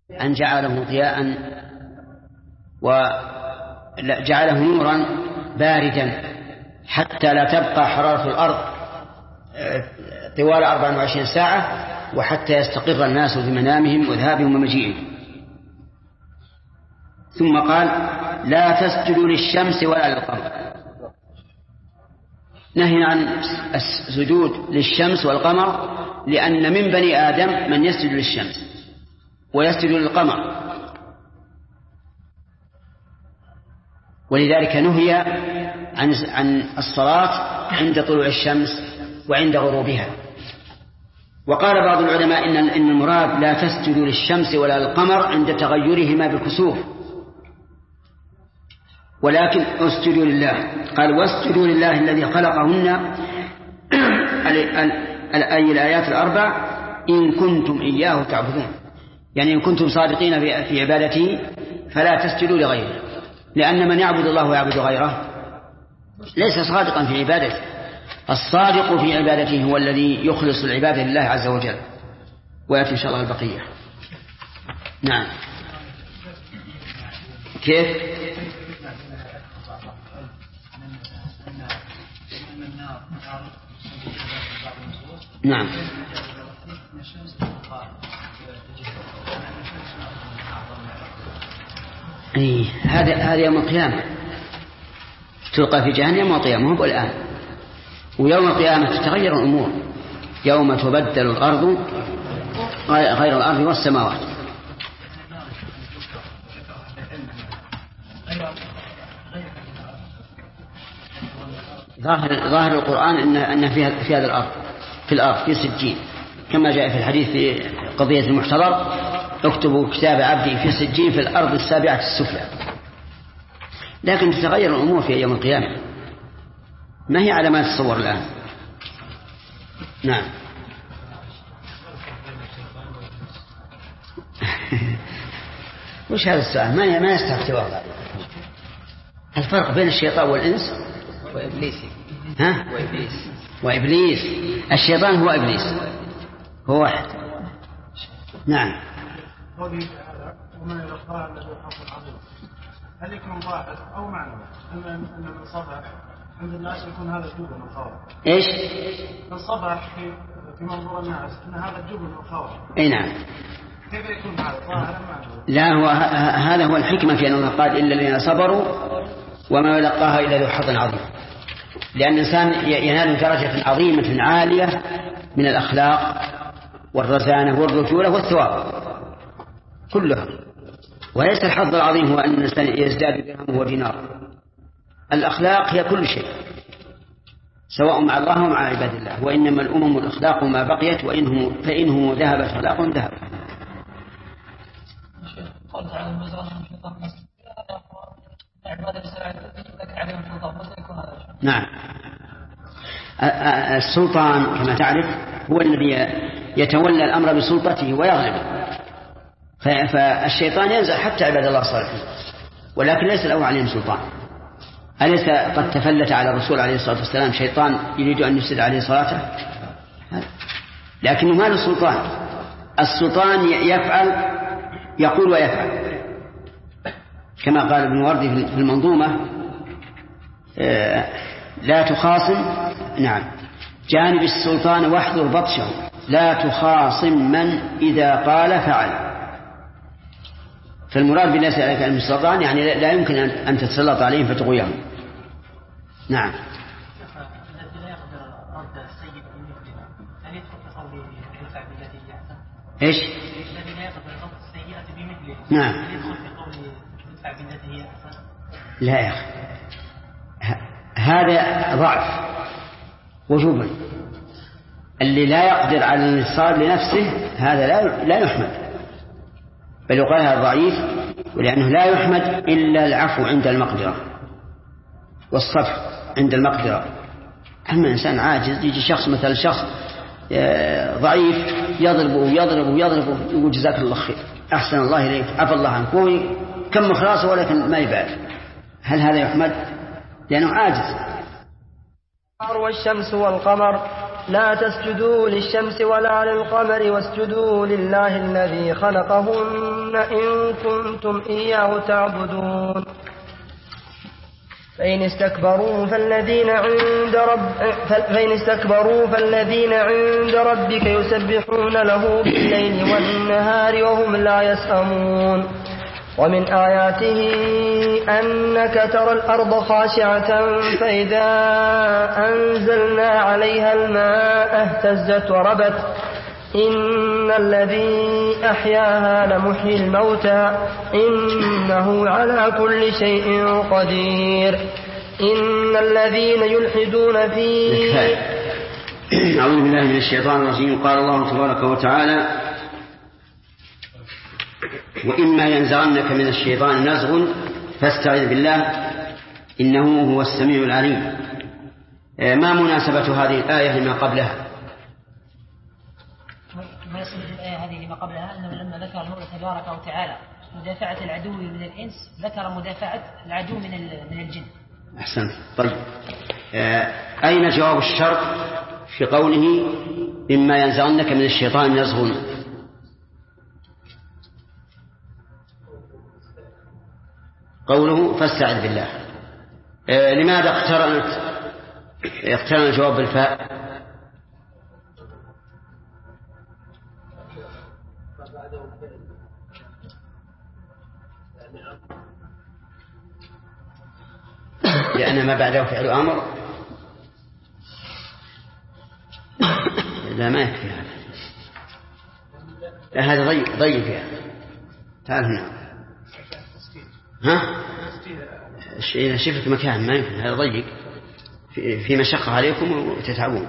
أن جعله ضياء وجعله نورا باردا حتى لا تبقى حرارة الأرض طوال 24 ساعة، وحتى يستقر الناس في منامهم وذهابهم ومجيئهم. ثم قال: لا تسجدوا للشمس ولا للقمر. نهي عن السجود للشمس والقمر، لأن من بني آدم من يسجد للشمس ويسجد للقمر، ولذلك نهي عن الصلاة عند طلوع الشمس وعند غروبها. وقال بعض العلماء إن المراد لا تسجدوا للشمس ولا للقمر عند تغيرهما بالكسوف، ولكن اسجدوا لله. قال: واسجدوا لله الذي خلقهن، أي الآيات الأربع، إن كنتم إياه تعبدون، يعني إن كنتم صادقين في عبادته فلا تسجدوا لغيره، لأن من يعبد الله ويعبد غيره ليس صادقا في عبادته. الصادق في عبادته هو الذي يخلص العبادة لله عز وجل. ويأتي إن شاء الله البقية. نعم. كيف؟ نعم. هذا يوم القيامة تلقى في جهنم يوم القيامة، هو الآن. ويوم القيامة تتغير الأمور، يوم تبدل الأرض غير الأرض والسماوات. ظاهر القرآن أن في هذا الأرض، في الأرض في سجين، كما جاء في الحديث في قضية المحتضر: اكتبوا كتاب عبدي في سجين في الأرض السابعة السفلى. لكن تتغير الأمور في يوم القيامة، ما هي على ما تتصور الآن. نعم. وش هذا السؤال؟ ما يستحق جواب. الفرق بين الشيطان والإنس وإبليس. ها؟ وإبليس. الشيطان هو إبليس، هو واحد. نعم. ومن يلقاها الذي حظ عظيم، هل يكون ظاهر أو معنى أن الصبح عند الناس يكون هذا الجبن والخوف؟ إيش؟ الصبح في منظور الناس أن هذا الجبن والخوف. أي نعم. كيف يكون هذا ظاهر معنى؟ لا، هذا هو الحكمة في أن الله قال: إلا الذين صبروا وما يلقاها إلا ذو حظ عظيم. لأن الإنسان ينال درجة عظيمة عالية من الأخلاق والرزانة والرجولة والثواب كلها. وليس الحظ العظيم هو أن الإنسان يزداد درهم ودينار. الأخلاق هي كل شيء، سواء مع الله ومع عباد الله. وإنما الأمم الأخلاق ما بقيت، فإنهم ذهبت أخلاقهم ذهب. نعم. السلطان كما تعرف هو الذي يتولى الأمر بسلطته ويغلب، فالشيطان ينزل حتى عباد الله الصالحين، ولكن ليس له عليهم سلطان. أليس قد تفلت على الرسول عليه الصلاة والسلام شيطان يريد أن يفسد عليه صلاته؟ لكنه ما له سلطان. السلطان يقول ويفعل، كما قال ابن وردي في المنظومة: لا تخاصم، نعم، جانب السلطان واحذر بطشه، لا تخاصم من إذا قال فعل. فالمراد بالناس عليك السلطان يعني لا يمكن أن تتسلط عليهم فتغويهم. نعم. إيش؟ نعم. لا يا أخي، هذا ضعف وجوبا. اللي لا يقدر على الانتصار لنفسه هذا لا يحمد، بل يقال هذا ضعيف، ولأنه لا يحمد إلا العفو عند المقدرة والصفح عند المقدرة. أما إنسان عاجز، يجي شخص مثلا شخص ضعيف يضربه يقول جزاك الله خير، أحسن الله إليك، عفى الله عنك، وهو كم خلاصه ولكن ما يبال. هل هذا يحمد؟ لأنه عاجز. والشمس والقمر لا تسجدوا للشمس ولا للقمر واسجدوا لله الذي خلقهن إن كنتم إياه تعبدون فإن استكبروا فالذين عند ربك يسبحون له بالليل والنهار وهم لا يسأمون ومن آياته أنك ترى الأرض خاشعة فإذا أنزلنا عليها الماء اهتزت وربت إن الذي أحياها لمحيي الموتى إنه على كل شيء قدير إن الذين يلحدون في أعوذ بالله من الشيطان الرجيم. قال الله تبارك وتعالى وإما ينزغنك من الشيطان نزغ فاستعذ بالله إنه هو السميع العليم. ما مناسبة هذه الآية لما قبلها؟ مناسبة الآية هذه لما قبلها أنه لما ذكر المولى تبارك وتعالى مدافعة العدو من الإنس ذكر مدافعة العدو من الجن. أحسنت. طيب أين جواب الشرط في قوله إما ينزغنك من الشيطان نزغ؟ قوله فاستعذ بالله. لماذا اقترن الجواب بالفاء؟ لأن ما بعده فعل أمر. لا ما يكفي هذا ضيق فيها. تعال هنا. ها إذا شفت مكان ما يمكن، هذا ضيق في مشقة عليكم وتتعبون.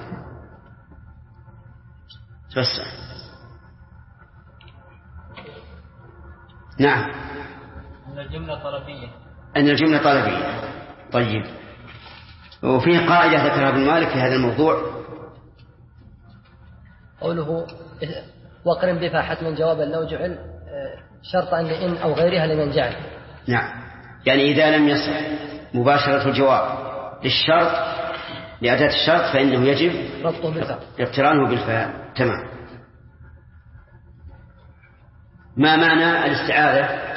توسع. نعم. أن الجملة طلبية. طيب. وفيه قاعدة ذكرها ابن مالك في هذا الموضوع. قوله وقرن بها حتما جوابا لو جعل شرطا لإن أو غيرها لمن جعل. نعم. يعني إذا لم يصح مباشرة الجواب للشرط لأداة الشرط فإنه يجب ربطه بالفاء، اقترانه بالفاء. تمام. ما معنى الاستعاذة؟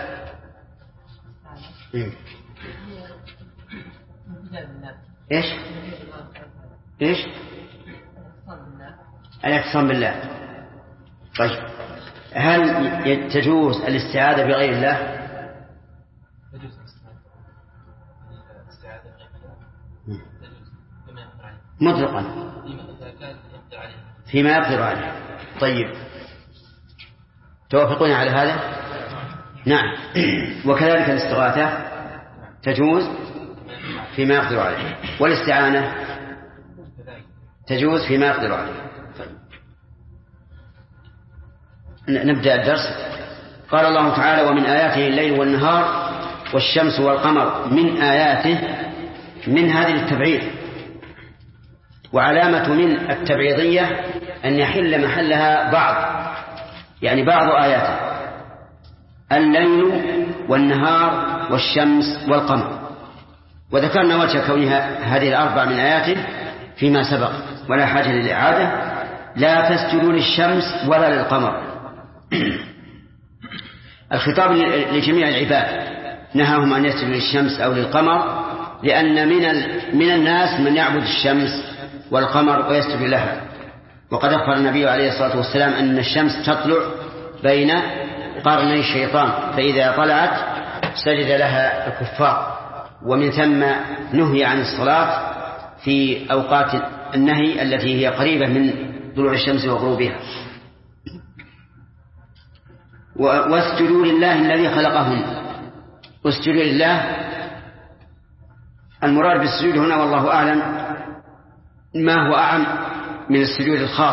إيش الاعتصام بالله. طيب هل تجوز الاستعاذة بغير الله؟ مطلقا فيما يقدر عليه. طيب توافقون على هذا؟ نعم. وكذلك الاستغاثة تجوز فيما يقدر عليه، والاستعانة تجوز فيما يقدر عليه. نبدأ الدرس. قال الله تعالى ومن آياته الليل والنهار والشمس والقمر. من آياته، من هذه التبعيض، وعلامة من التبعيضية أن يحل محلها بعض، يعني بعض آياته الليل والنهار والشمس والقمر. وذكرنا وجه كونها هذه الأربع من آياته فيما سبق ولا حاجة للإعادة. لا تسجدوا للشمس ولا للقمر. الخطاب لجميع العباد، نهاهم أن يسجدوا للشمس أو للقمر، لأن من الناس من يعبد الشمس والقمر ويسجد لها. وقد أخبر النبي عليه الصلاة والسلام أن الشمس تطلع بين قرني الشيطان، فإذا طلعت سجد لها الكفار، ومن ثم نهي عن الصلاة في أوقات النهي التي هي قريبة من طلوع الشمس وغروبها. واسجدوا لله الذي خلقهن. اسجدوا لله، المراد بالسجود هنا والله أعلم ما هو أعم من السجود الخاص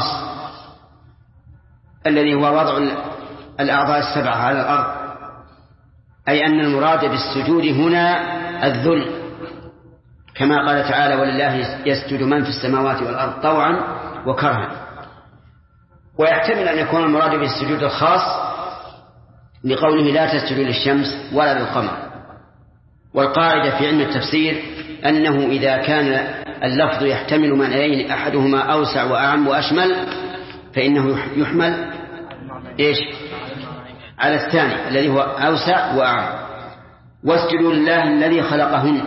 الذي هو وضع الأعضاء السبعة على الأرض، أي أن المراد بالسجود هنا الذل، كما قال تعالى ولله يسجد من في السماوات والأرض طوعا وكرها. ويحتمل أن يكون المراد بالسجود الخاص لقوله لا تسجدوا للشمس ولا للقمر. والقاعدة في علم التفسير أنه إذا كان اللفظ يحتمل معنيين أحدهما أوسع وأعم وأشمل فإنه يحمل على الثاني الذي هو أوسع وأعم. واسجدوا لله الذي خلقهن،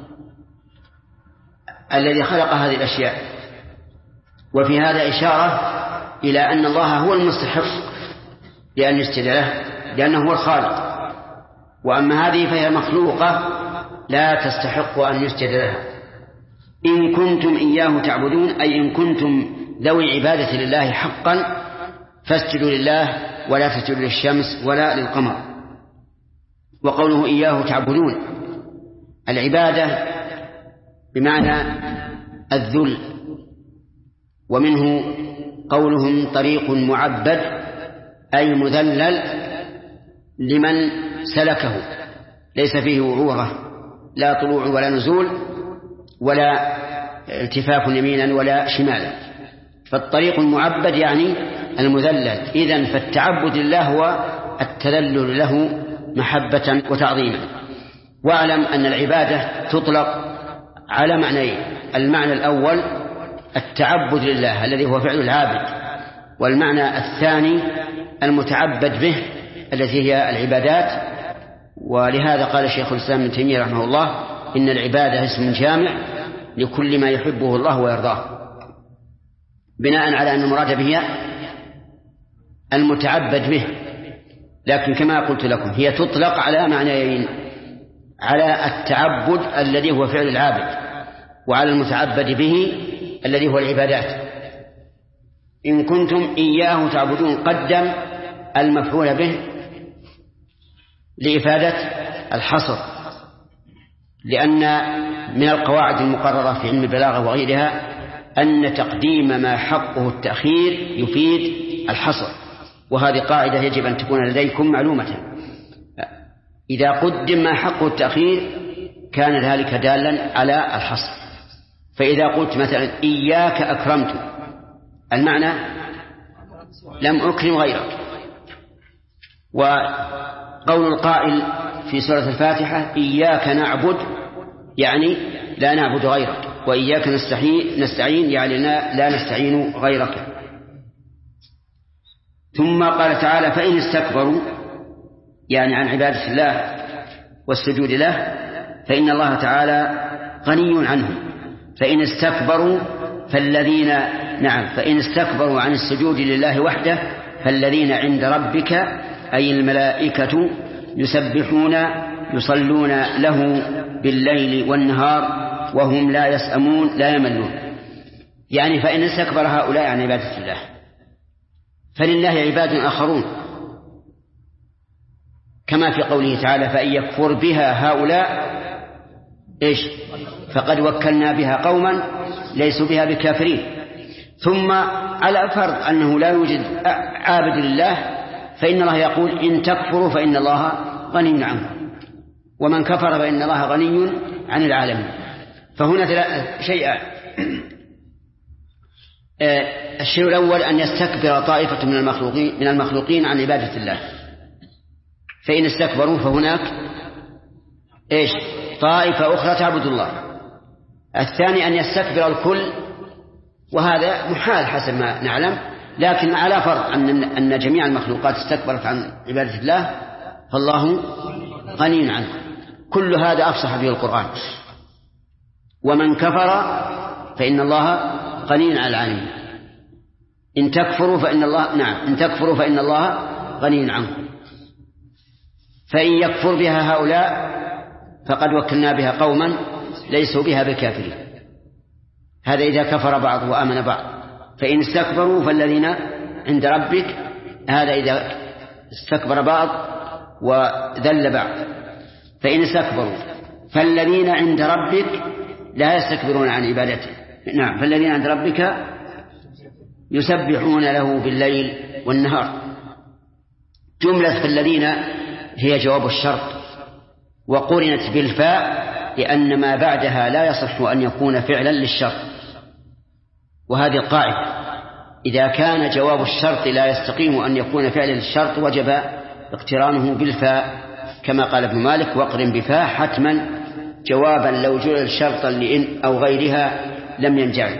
الذي خلق هذه الأشياء. وفي هذا إشارة إلى أن الله هو المستحق لأن يسجد له لأنه هو الخالق، وأما هذه فهي مخلوقة لا تستحق أن يسجد لها. إن كنتم إياه تعبدون، أي إن كنتم ذوي عبادة لله حقا فاسجدوا لله ولا تسجدوا للشمس ولا للقمر. وقوله إياه تعبدون، العبادة بمعنى الذل، ومنه قولهم طريق معبد أي مذلل لمن سلكه، ليس فيه وعورة، لا طلوع ولا نزول ولا التفاف يمينا ولا شمالا، فالطريق المعبد يعني المذلل. إذن فالتعبد لله هو التذلل له محبة وتعظيما. واعلم أن العبادة تطلق على معنيين: المعنى الأول التعبد لله الذي هو فعل العابد، والمعنى الثاني المتعبد به التي هي العبادات. ولهذا قال شيخ الإسلام ابن تيمية رحمه الله: إن العبادة اسم جامع لكل ما يحبه الله ويرضاه، بناء على أن المراد به المتعبد به. لكن كما قلت لكم هي تطلق على معنيين: على التعبد الذي هو فعل العابد، وعلى المتعبد به الذي هو العبادات. إن كنتم إياه تعبدون، قدم المفعول به لإفادة الحصر، لأن من القواعد المقررة في علم البلاغة وغيرها أن تقديم ما حقه التأخير يفيد الحصر، وهذه قاعدة يجب أن تكون لديكم معلومة. إذا قدم ما حقه التأخير كان ذلك دالا على الحصر. فإذا قلت مثلا إياك أكرمت، المعنى لم أكرم غيرك. وقول القائل في سورة الفاتحة إياك نعبد يعني لا نعبد غيرك، وإياك نستعين يعني لا نستعين غيرك. ثم قال تعالى فإن استكبروا يعني عن عبادة الله والسجود له فإن الله تعالى غني عنهم. فإن استكبروا فإن استكبروا عن السجود لله وحده فالذين عند ربك أي الملائكة يسبحون يصلون له بالليل والنهار وهم لا يسأمون لا يملون. يعني فإن استكبر هؤلاء عن عبادة الله فلله عباد آخرون، كما في قوله تعالى فإن يكفر بها هؤلاء فقد وكلنا بها قوما ليسوا بها بكافرين. ثم على فرض أنه لا يوجد عابد لله فإن الله يقول إن تكفروا فإن الله غني عنكم، ومن كفر فإن الله غني عن العالمين. فهنا شيئان: الشيء الأول أن يستكبر طائفة من المخلوقين عن عبادة الله، فإن استكبروا فهناك طائفة أخرى تعبد الله. الثاني أن يستكبر الكل، وهذا محال حسب ما نعلم، لكن على فرض أن جميع المخلوقات استكبرت عن عبادة الله فالله غني عنه. كل هذا أفصح به القرآن. ومن كفر فإن الله غني عن العالمين. إن تكفروا فإن الله غني عنكم. فإن يكفر بها هؤلاء فقد وكلنا بها قوما ليسوا بها بكافرين. هذا إذا كفر بعض وآمن بعض. فإن استكبروا فالذين عند ربك، هذا إذا استكبر بعض وذل بعض. فإن استكبروا فالذين عند ربك لا يستكبرون عن عبادته. فالذين عند ربك يسبحون له بالليل والنهار. جملة فالذين هي جواب الشرط، وقرنت بالفاء لأن ما بعدها لا يصح أن يكون فعلا للشرط. وهذه القاعدة: إذا كان جواب الشرط لا يستقيم أن يكون فعلا للشرط وجب اقترانه بالفاء، كما قال ابن مالك: واقرن بفاء حتما جوابا لو جعل شرطا لإن أو غيرها لم ينجعل.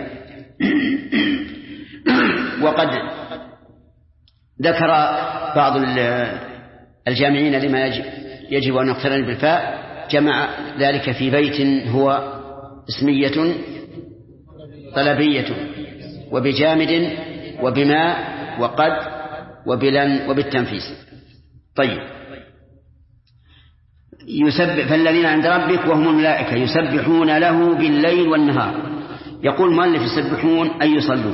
وقد ذكر بعض الجامعين لما يجب أن يقترن بالفاء جمع ذلك في بيت هو اسمية طلبية وبجامد وبما وقد وبلن وبالتنفيس. طيب فالذين عند ربك وهم الملائكة يسبحون له بالليل والنهار. يقول مؤلف يسبحون أي يصلون،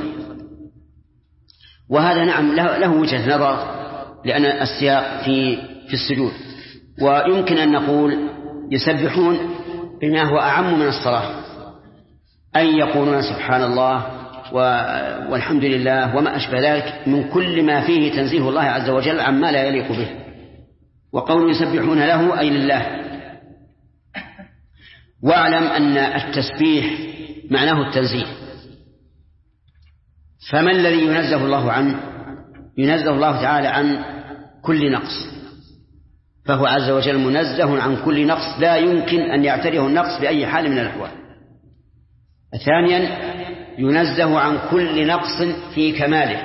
وهذا نعم له وجهة نظر لأن السياق في السجود، ويمكن أن نقول يسبحون بما هو أعم من الصلاة، أي يقولون سبحان الله والحمد لله وما أشبه ذلك من كل ما فيه تنزيه الله عز وجل عما لا يليق به. وقول يسبحون له أي لله. واعلم أن التسبيح معناه التنزيه، فما الذي ينزه الله عنه؟ ينزه الله تعالى عن كل نقص، فهو عز وجل منزه عن كل نقص لا يمكن أن يعتريه النقص بأي حال من الأحوال. ثانيا ينزه عن كل نقص في كماله،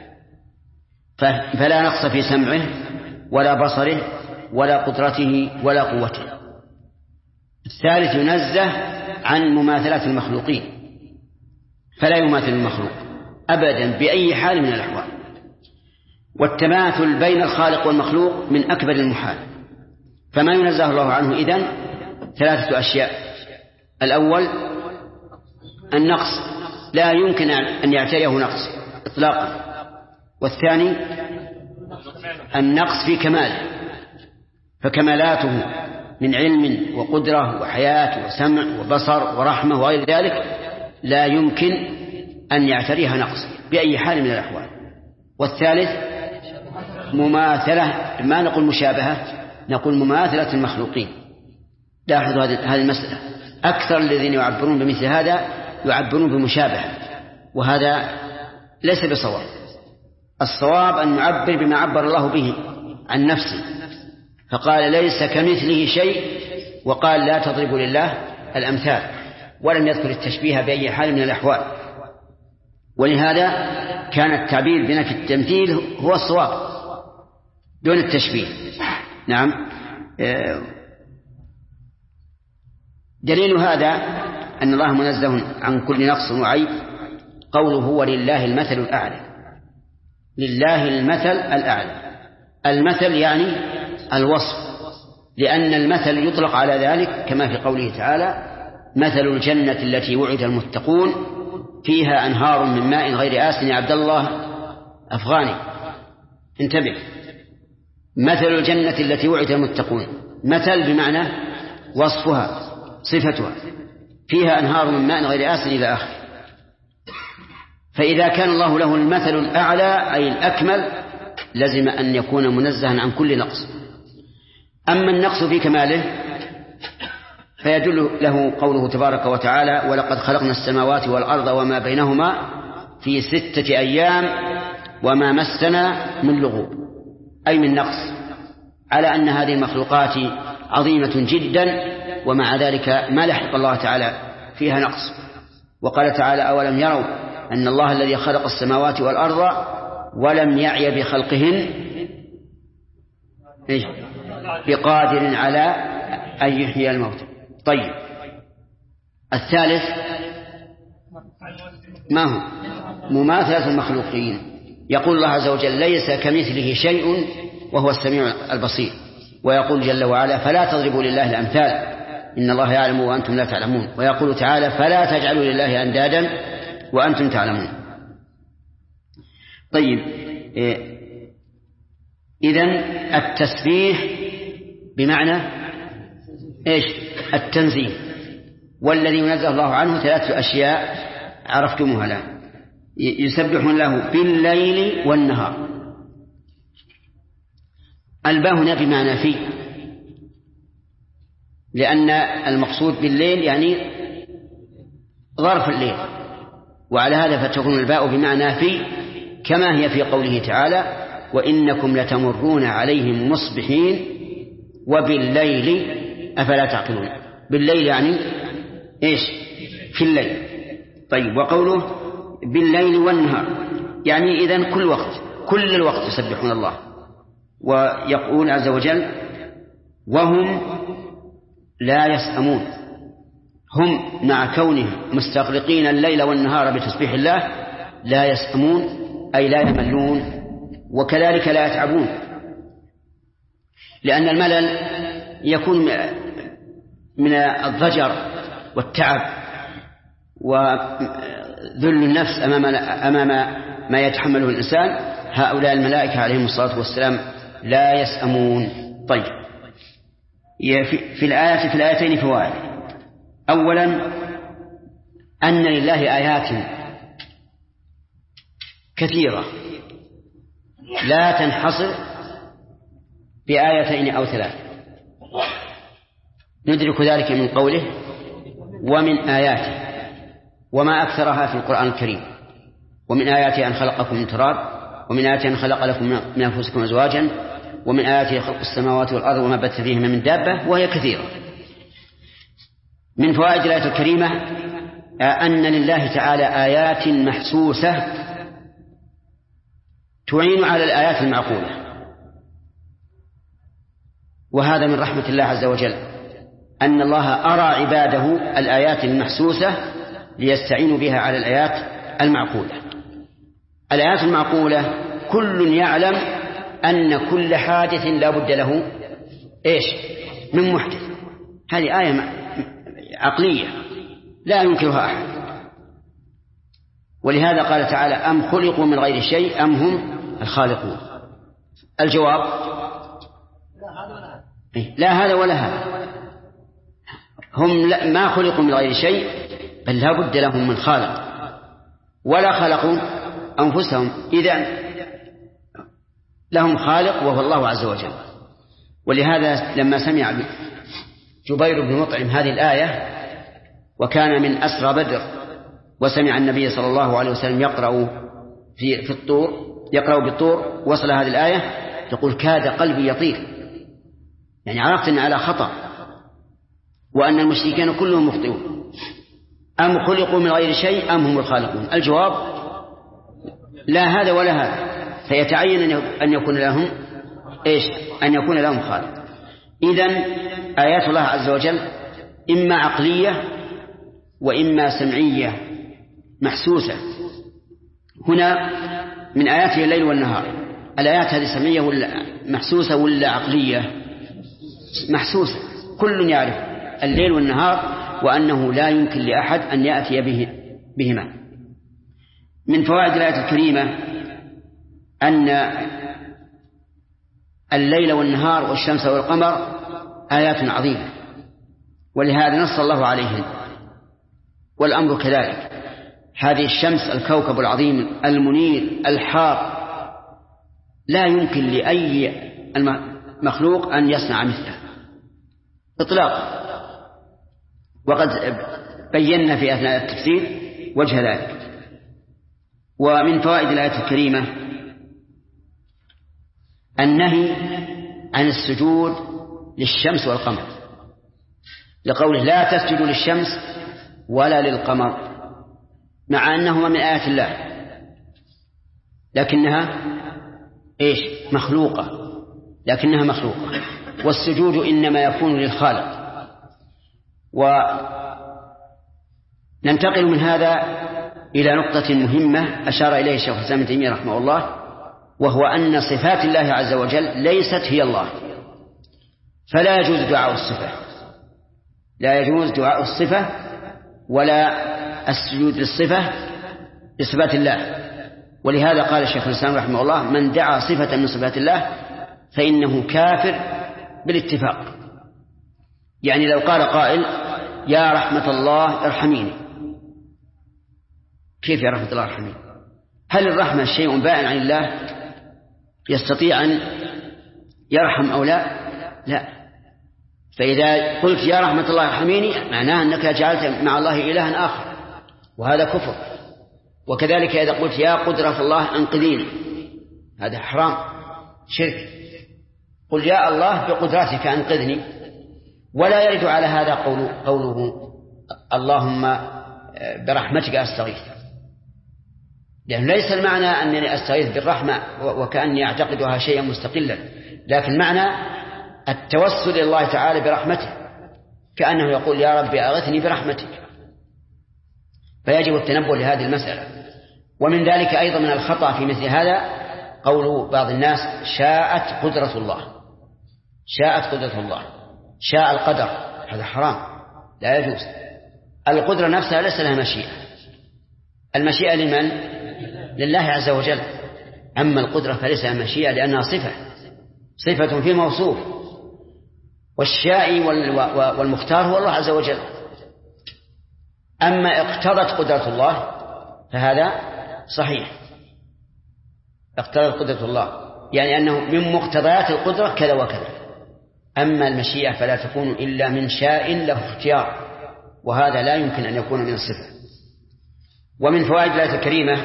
فلا نقص في سمعه ولا بصره ولا قدرته ولا قوته. الثالث ينزه عن مماثلة المخلوقين، فلا يماثل المخلوق أبدا بأي حال من الأحوال. والتماثل بين الخالق والمخلوق من أكبر المحال، فما ينزه الله عنه إذن 3 أشياء. الأول النقص، لا يمكن أن يعتريه نقص إطلاقا. والثاني النقص في كماله، فكمالاته من علم وقدرة وحياة وسمع وبصر ورحمة وغير ذلك لا يمكن أن يعتريها نقص بأي حال من الأحوال. والثالث مماثلة، ما نقول مشابهة، نقول مماثلة المخلوقين. لاحظوا هذه المسألة، أكثر الذين يعبرون بمثل هذا يعبرون بمشابهة، وهذا ليس بصواب. الصواب أن نعبر بما عبر الله به عن نفسه، فقال ليس كمثله شيء، وقال لا تضربوا لله الأمثال، ولم يذكر التشبيه بأي حال من الأحوال. ولهذا كان التعبير بنفي التمثيل هو الصواب دون التشبيه. نعم. دليل هذا أن الله منزه عن كل نقص وعيب قوله هو لله المثل الأعلى. لله المثل الأعلى، المثل يعني الوصف، لأن المثل يطلق على ذلك كما في قوله تعالى مثل الجنة التي وعد المتقون فيها أنهار من ماء غير آسن. يا عبد الله أفغاني انتبه، مثل الجنة التي وعد المتقون، مثل بمعنى وصفها صفتها، فيها أنهار من ماء غير آسن إلى آخر. فإذا كان الله له المثل الأعلى أي الأكمل لزم أن يكون منزها عن كل نقص. أما النقص في كماله فيدل له قوله تبارك وتعالى ولقد خلقنا السماوات والأرض وما بينهما في 6 أيام وما مسنا من لغوب، أي من نقص، على أن هذه المخلوقات عظيمة جدا، ومع ذلك ما لحق الله تعالى فيها نقص. وقال تعالى أولم يروا أن الله الذي خلق السماوات والأرض ولم يعي بخلقهن بقادر على أن يحيي الموتى. طيب الثالث ما هو؟ مماثلة المخلوقين. يقول الله عز وجل ليس كمثله شيء وهو السميع البصير، ويقول جل وعلا فلا تضربوا لله الأمثال إن الله يعلم وأنتم لا تعلمون، ويقول تعالى فلا تجعلوا لله أندادا وأنتم تعلمون. طيب إذن التسبيح بمعنى إيش؟ التنزيه. والذي ينزه الله عنه 3 أشياء عرفتموها الآن. يسبحون له بالليل والنهار. الباء هنا بمعنى في، لأن المقصود بالليل يعني ظرف الليل، وعلى هذا فتكون الباء بمعنى في كما هي في قوله تعالى وإنكم لتمرون عليهم مصبحين وبالليل أفلا تعقلون. بالليل يعني إيش؟ في الليل. طيب وقوله بالليل والنهار يعني إذن كل وقت، كل الوقت يسبحون الله، ويقول عز وجل وهم لا يسأمون، هم مع كونهم مستغرقين الليل والنهار بتسبيح الله لا يسأمون أي لا يملون، وكذلك لا يتعبون، لأن الملل يكون من الضجر والتعب وذل النفس أمام ما يتحمله الإنسان. هؤلاء الملائكة عليهم الصلاة والسلام لا يسأمون. طيب، في الآيتين فوائد. أولا أن لله آيات كثيرة لا تنحصر بآيتين أو ثلاث، ندرك ذلك من قوله ومن آياته، وما أكثرها في القرآن الكريم. ومن آياته أن خلقكم من تراب، ومن آياته أن خلق لكم من أنفسكم أزواجا، ومن آياته خلق السماوات والأرض وما بث فيهما من دابة، وهي كثيرة. من فوائد الآية الكريمة أن لله تعالى آيات محسوسة تعين على الآيات المعقولة، وهذا من رحمة الله عز وجل أن الله أرى عباده الآيات المحسوسة ليستعينوا بها على الآيات المعقولة. الآيات المعقولة كل يعلم أن كل حادث لا بد له من محدث، هذه آية عقلية لا ينكرها أحد. ولهذا قال تعالى أم خلقوا من غير شيء أم هم الخالقون. الجواب لا هذا ولا هذا، هم ما خلقوا من غير شيء بل لا بد لهم من خالق، ولا خلقوا أنفسهم، إذن لهم خالق وهو الله عز وجل. ولهذا لما سمع جبير بن مطعم هذه الآية وكان من أسرى بدر وسمع النبي صلى الله عليه وسلم يقرأ في الطور، يقرأ بالطور، وصل هذه الآية تقول كاد قلبي يطير، يعني عرفت أن على خطأ وأن المشركين كلهم مخطئون. أم خلقوا من غير شيء أم هم الخالقون. الجواب لا هذا ولا هذا، فيتعين أن يكون لهم أن يكون لهم خالق. إذن آيات الله عز وجل إما عقلية وإما سمعية محسوسة. هنا من آياته الليل والنهار، الآيات هذه سمعية ولا محسوسة ولا عقلية؟ محسوسة، كل يعرف الليل والنهار وأنه لا يمكن لأحد أن يأتي بهما. من فوائد الآية الكريمة أن الليل والنهار والشمس والقمر آيات عظيمة، ولهذا نص الله عليهن. والأمر كذلك، هذه الشمس الكوكب العظيم المنير الحار لا يمكن لأي مخلوق أن يصنع مثله إطلاقا، وقد بينا في أثناء التفسير وجه ذلك. ومن فوائد الآية الكريمة النهي عن السجود للشمس والقمر، لقوله لا تسجدوا للشمس ولا للقمر، مع أنهما من آيات الله لكنها مخلوقة، والسجود إنما يكون للخالق. وننتقل من هذا إلى نقطة مهمة أشار إليه الشيخ الإسلام ابن تيمية رحمه الله، وهو أن صفات الله عز وجل ليست هي الله، فلا يجوز دعاء الصفة، لا يجوز دعاء الصفة ولا السجود للصفة لصفات الله. ولهذا قال الشيخ الإسلام رحمه الله من دعا صفة من صفات الله فإنه كافر بالاتفاق. يعني لو قال قائل يا رحمة الله ارحميني، كيف يا رحمة الله ارحميني؟ هل الرحمة شيء بائن عن الله يستطيع أن يرحم أو لا؟ لا. فإذا قلت يا رحمة الله ارحميني معناه أنك جعلت مع الله إلها آخر، وهذا كفر. وكذلك إذا قلت يا قدرة الله انقذيني، هذا حرام شرك. قل يا الله بقدرتك انقذني، ولا يرد على هذا قوله اللهم برحمتك أستغيث، لأن ليس المعنى أنني أستغيث بالرحمة وكأني أعتقدها شيئا مستقلا، لكن معنى التوسل إلى الله تعالى برحمته، كأنه يقول يا رب أغثني برحمتك. فيجب التنبه لهذه المسألة. ومن ذلك أيضا من الخطأ في مثل هذا قول بعض الناس شاءت قدرة الله، شاءت قدرة الله، شاء القدر، هذا حرام لا يجوز. القدرة نفسها ليس لها مشيئة، المشيئة لمن؟ لله عز وجل. أما القدرة فليس لها مشيئة لأنها صفة في موصوف، والشائي والمختار هو الله عز وجل. أما اقتضت قدرة الله فهذا صحيح، اقتضت قدرة الله يعني أنه من مقتضيات القدرة كذا وكذا. أما المشيئة فلا تكون إلا من شاء له اختيار، وهذا لا يمكن أن يكون من الصفة. ومن فوائد الآية الكريمة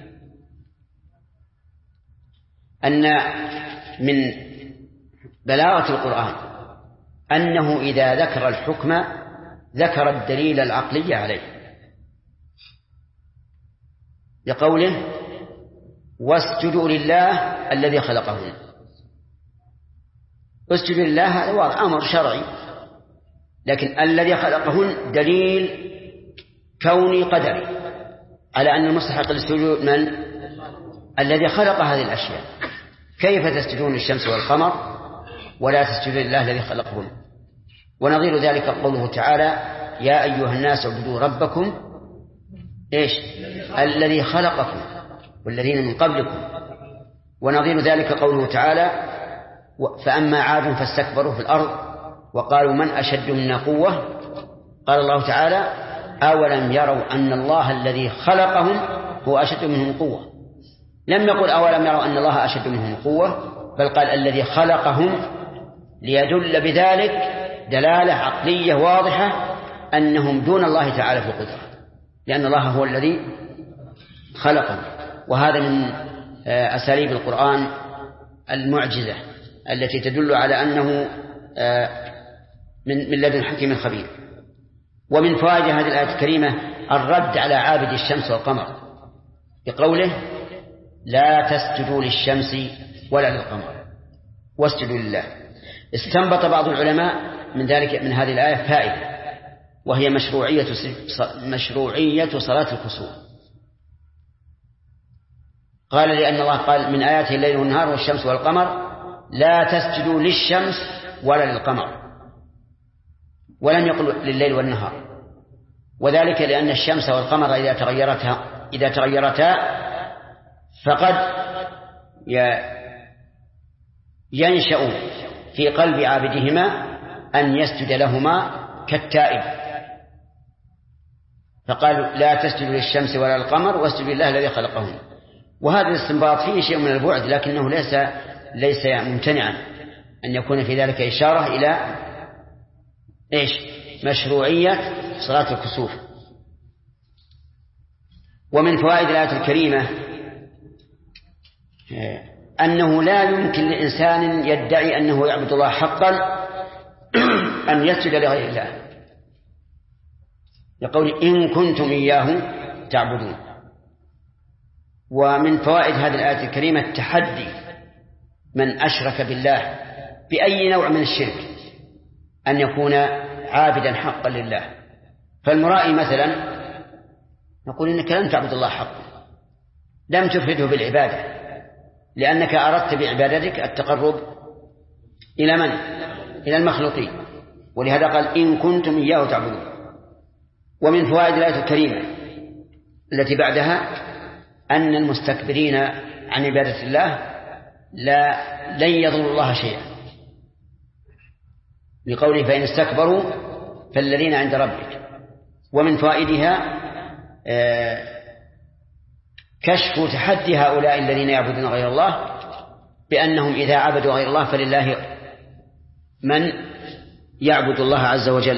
أن من بلاغة القرآن أنه إذا ذكر الحكم ذكر الدليل العقلي عليه، لقوله واسجدوا لله الذي خلقهن. اسجدوا لله هذا واضح أمر شرعي، لكن الذي خلقهن دليل كوني قدري على أن المستحق للسجود من؟ الذي خلق هذه الأشياء. كيف تسجدون للشمس والقمر ولا تسجدون لله الذي خلقهن؟ ونظير ذلك قوله تعالى يا أيها الناس اعبدوا ربكم إيش؟ الذي خلقكم والذين من قبلكم. ونظير ذلك قوله تعالى فأما عاد فاستكبروا في الأرض وقالوا من أشد منا قوة. قال الله تعالى أولم يروا أن الله الذي خلقهم هو أشد منهم قوة. لم يقل أولم يروا أن الله أشد منهم قوة، بل قال الذي خلقهم، ليدل بذلك دلالة عقلية واضحة أنهم دون الله تعالى في القدرة، لأن الله هو الذي خلقهم. وهذا من أساليب القرآن المعجزة التي تدل على أنه من لدن حكيم خبير. ومن فوائد هذه الآية الكريمة الرد على عابد الشمس والقمر بقوله لا تسجدوا للشمس ولا للقمر واسجدوا لله. استنبط بعض العلماء من ذلك من هذه الآية فائدة، وهي مشروعية صلاة الكسوف. قال لأن الله قال من آياته الليل والنهار والشمس والقمر لا تسجدوا للشمس ولا للقمر، ولم يقل لليل والنهار، وذلك لأن الشمس والقمر إذا تغيرتا فقد ينشأ في قلب عابدهما أن يسجد لهما كالتائب، فقالوا لا تسجدوا للشمس ولا للقمر واسجدوا لله الذي خلقهن. وهذا الاستنباط فيه شيء من البعد، لكنه ليس ممتنعا أن يكون في ذلك إشارة إلى مشروعية صلاة الكسوف. ومن فوائد الآية الكريمة أنه لا يمكن لإنسان يدعي أنه يعبد الله حقا أن يسجد لغير الله، يقول إن كنتم إياه تعبدون. ومن فوائد هذه الآية الكريمة التحدي من أشرك بالله بأي نوع من الشرك أن يكون عابدا حقا لله. فالمرائي مثلا نقول إنك لم تعبد الله حقا، لم تفرده بالعبادة، لأنك أردت بعبادتك التقرب إلى من؟ إلى المخلوقين، ولهذا قال إن كنتم إياه تعبدون. ومن فوائد الآية الكريمة التي بعدها أن المستكبرين عن عبادة الله لن يضروا الله شيئا، لقوله فإن استكبروا فالذين عند ربك. ومن فوائدها كشف تحدي هؤلاء الذين يعبدون غير الله بأنهم إذا عبدوا غير الله فلله من يعبد الله عز وجل.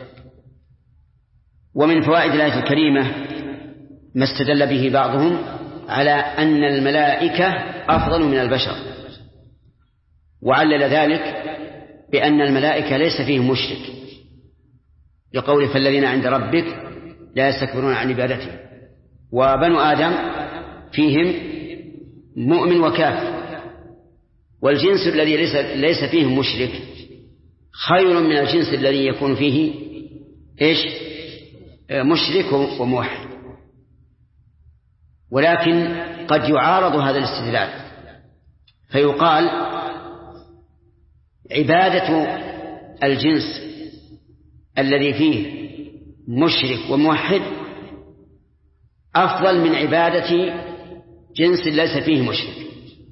ومن فوائد الآية الكريمة ما استدل به بعضهم على أن الملائكة أفضل من البشر، وعلل ذلك بأن الملائكة ليس فيهم مشرك، لقوله فالذين عند ربك لا يستكبرون عن عبادته. وبنو آدم فيهم مؤمن وكافر، والجنس الذي ليس فيه مشرك خير من الجنس الذي يكون فيه مشرك وموحد. ولكن قد يعارض هذا الاستدلال فيقال عبادة الجنس الذي فيه مشرك وموحد أفضل من عبادة جنس ليس فيه مشرك،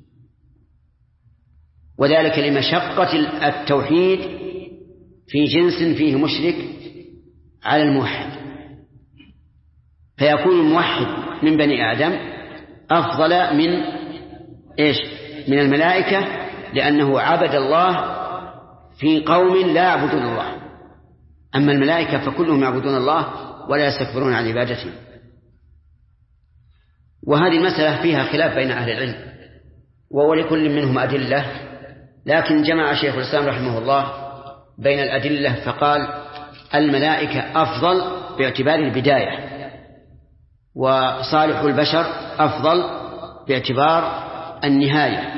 وذلك لمشقة التوحيد في جنس فيه مشرك على الموحد، فيكون الموحد من بني آدم أفضل من الملائكة، لأنه عبد الله في قوم لا يعبدون الله. أما الملائكة فكلهم يعبدون الله ولا يستكبرون عن عبادته. وهذه المسألة فيها خلاف بين أهل العلم ولكل منهم أدلة، لكن جمع شيخ الإسلام رحمه الله بين الأدلة فقال الملائكة أفضل باعتبار البداية، وصالح البشر أفضل باعتبار النهاية،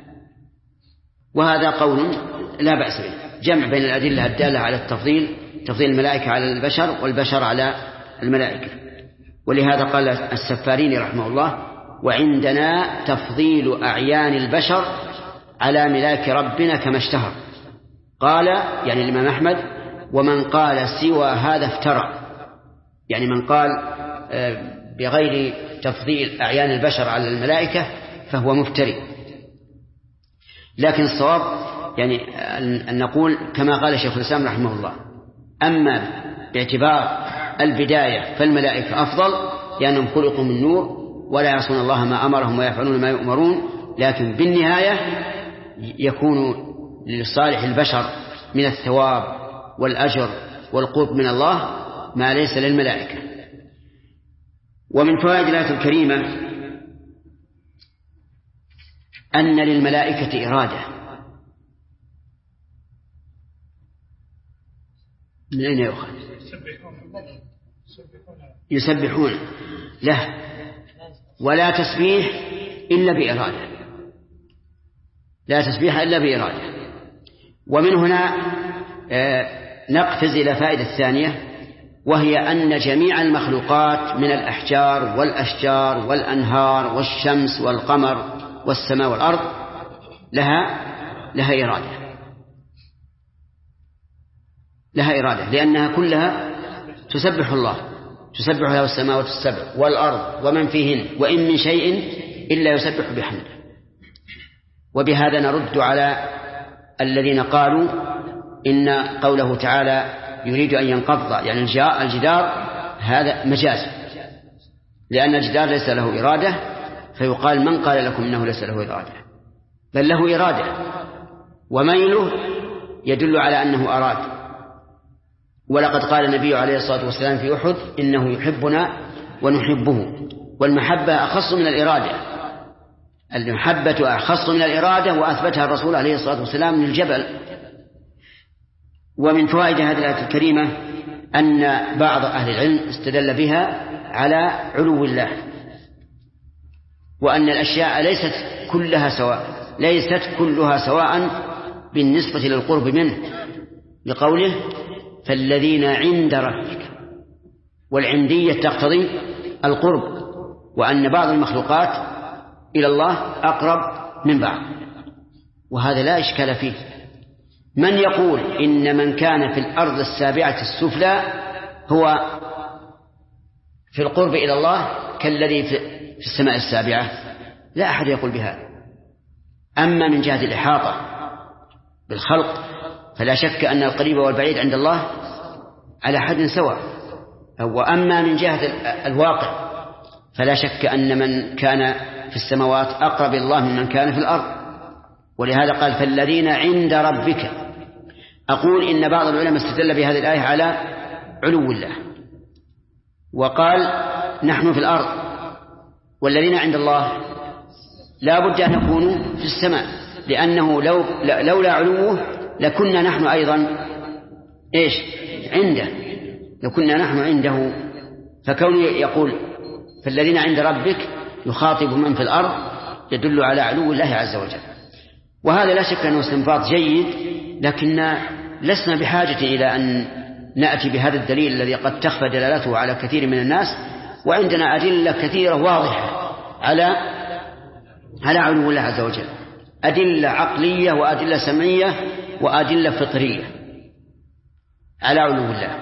وهذا قول لا بأس به، جمع بين الأدلة الدالة على تفضيل الملائكة على البشر والبشر على الملائكة. ولهذا قال السفاريني رحمه الله وعندنا تفضيل أعيان البشر على ملاك ربنا كما اشتهر. قال يعني الإمام أحمد ومن قال سوى هذا افترى، يعني من قال بغير تفضيل أعيان البشر على الملائكة فهو مفتري. لكن الصواب يعني أن نقول كما قال شيخ الإسلام رحمه الله، أما باعتبار البداية فالملائكة أفضل لأنهم خلقوا من نور ولا يعصون الله ما أمرهم ويفعلون ما يؤمرون، لكن بالنهاية يكون لصالح البشر من الثواب والأجر والقرب من الله ما ليس للملائكة. ومن فوائد الآية الكريمة أن للملائكة إرادة. من أين يؤخذ؟ يسبحون له، ولا تسبيح إلا بإرادة، لا تسبيح إلا بإرادة. ومن هنا نقفز إلى فائدة الثانية، وهي أن جميع المخلوقات من الأحجار والأشجار والأنهار والشمس والقمر والسماء والأرض لها إرادة، لأنها كلها تسبح الله، تسبح له السماوات السبع والأرض ومن فيهن وإن من شيء إلا يسبح بحمده. وبهذا نرد على الذين قالوا إن قوله تعالى يريد أن ينقض يعني الجدار هذا مجاز، لأن الجدار ليس له إرادة، فيقال من قال لكم إنه ليس له إرادة، بل له إرادة، وميله يدل على أنه أراد. ولقد قال النبي عليه الصلاة والسلام في أحد إنه يحبنا ونحبه، والمحبة أخص من الإرادة، المحبة أخص من الإرادة، وأثبتها الرسول عليه الصلاة والسلام للجبل. ومن فوائد هذه الآية الكريمة أن بعض أهل العلم استدل بها على علو الله، وأن الأشياء ليست كلها سواء بالنسبة للقرب منه، لقوله فالذين عند ربك، والعندية تقتضي القرب، وأن بعض المخلوقات إلى الله أقرب من بعض، وهذا لا إشكال فيه. من يقول إن من كان في الأرض السابعة السفلى هو في القرب إلى الله كالذي في السماء السابعة؟ لا أحد يقول بهذا. أما من جهة الإحاطة بالخلق فلا شك أن القريب والبعيد عند الله على حد سواء، وأما من جهة الواقع فلا شك أن من كان في السماوات أقرب إلى الله من كان في الأرض. ولهذا قال فالذين عند ربك. أقول إن بعض العلماء استدل بهذه الآية على علو الله، وقال نحن في الأرض، والذين عند الله لا بد أن يكونوا في السماء، لأنه لولا علوه لكنا نحن أيضا عنده، لكنا نحن عنده. فكونه يقول فالذين عند ربك يخاطب من في الأرض يدل على علو الله عز وجل. وهذا لا شك أنه استنباط جيد، لكن لسنا بحاجة إلى أن نأتي بهذا الدليل الذي قد تخفى دلالته على كثير من الناس، وعندنا أدلة كثيرة واضحة على علو الله عز وجل، أدلة عقلية وأدلة سمعية وأدلة فطرية على علو الله.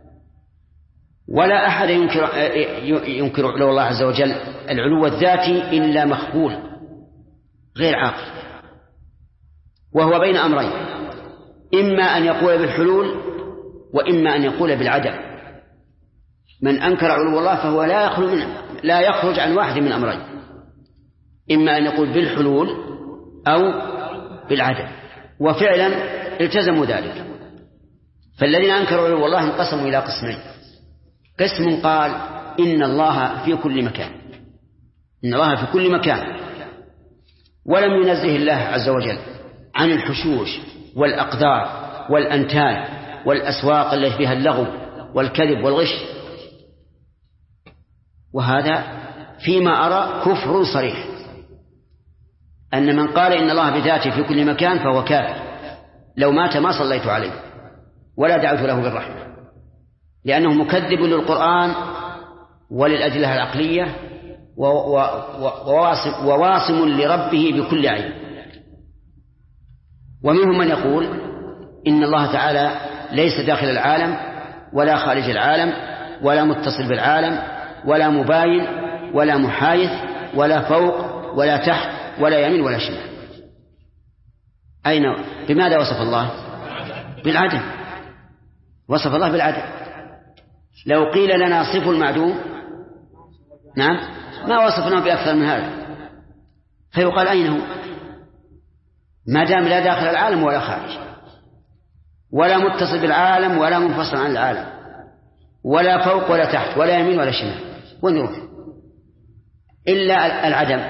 ولا أحد ينكر علو الله عز وجل العلو الذاتي إلا مخبول غير عاقل، وهو بين أمرين، إما أن يقول بالحلول وإما أن يقول بالعدم. من أنكر علو الله فهو لا يخرج عن واحد من أمرين، إما أن يقول بالحلول أو بالعدم، وفعلا التزموا ذلك. فالذين أنكروا علو الله انقسموا إلى قسمين: قسم قال إن الله في كل مكان، إن الله في كل مكان، ولم ينزه الله عز وجل عن الحشوش والأقدار والأنتان والأسواق التي فيها اللغو والكذب والغش، وهذا فيما أرى كفر صريح. أن من قال إن الله بذاته في كل مكان فهو كافر، لو مات ما صليت عليه ولا دعوت له بالرحمة، لأنه مكذب للقرآن وللأدلة العقلية وواصم لربه بكل عين. ومنهم من يقول إن الله تعالى ليس داخل العالم ولا خارج العالم ولا متصل بالعالم ولا مباين ولا محايث ولا فوق ولا تحت ولا يمين ولا شمال. بماذا وصف الله؟ بالعدم. وصف الله بالعدم. لو قيل لنا صفوا المعدوم نعم ما وصفناه بأكثر من هذا، فيقال أين هو؟ ما دام لا داخل العالم ولا خارج، ولا متصل بالعالم ولا منفصل عن العالم، ولا فوق ولا تحت ولا يمين ولا شمال، ونروح إلا العدم.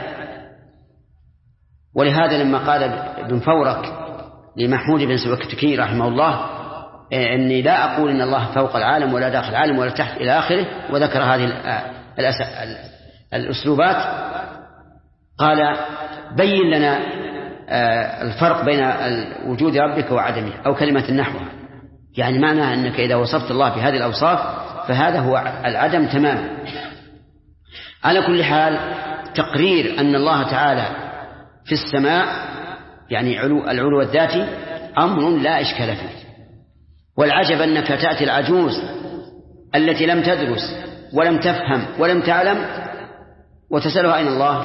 ولهذا لما قال ابن فورك لمحمود بن سبكتكي رحمه الله إني لا أقول إن الله فوق العالم ولا داخل العالم ولا تحت إلى آخره، وذكر هذه الأسلوبات، قال بين لنا الفرق بين وجود ربك وعدمه، أو كلمة نحوها، يعني معناها أنك إذا وصفت الله بهذه الأوصاف فهذا هو العدم تماما. على كل حال تقرير أن الله تعالى في السماء يعني العلو الذاتي أمر لا إشكال فيه. والعجب أنك تأتي العجوز التي لم تدرس ولم تفهم ولم تعلم وتسألها أين الله؟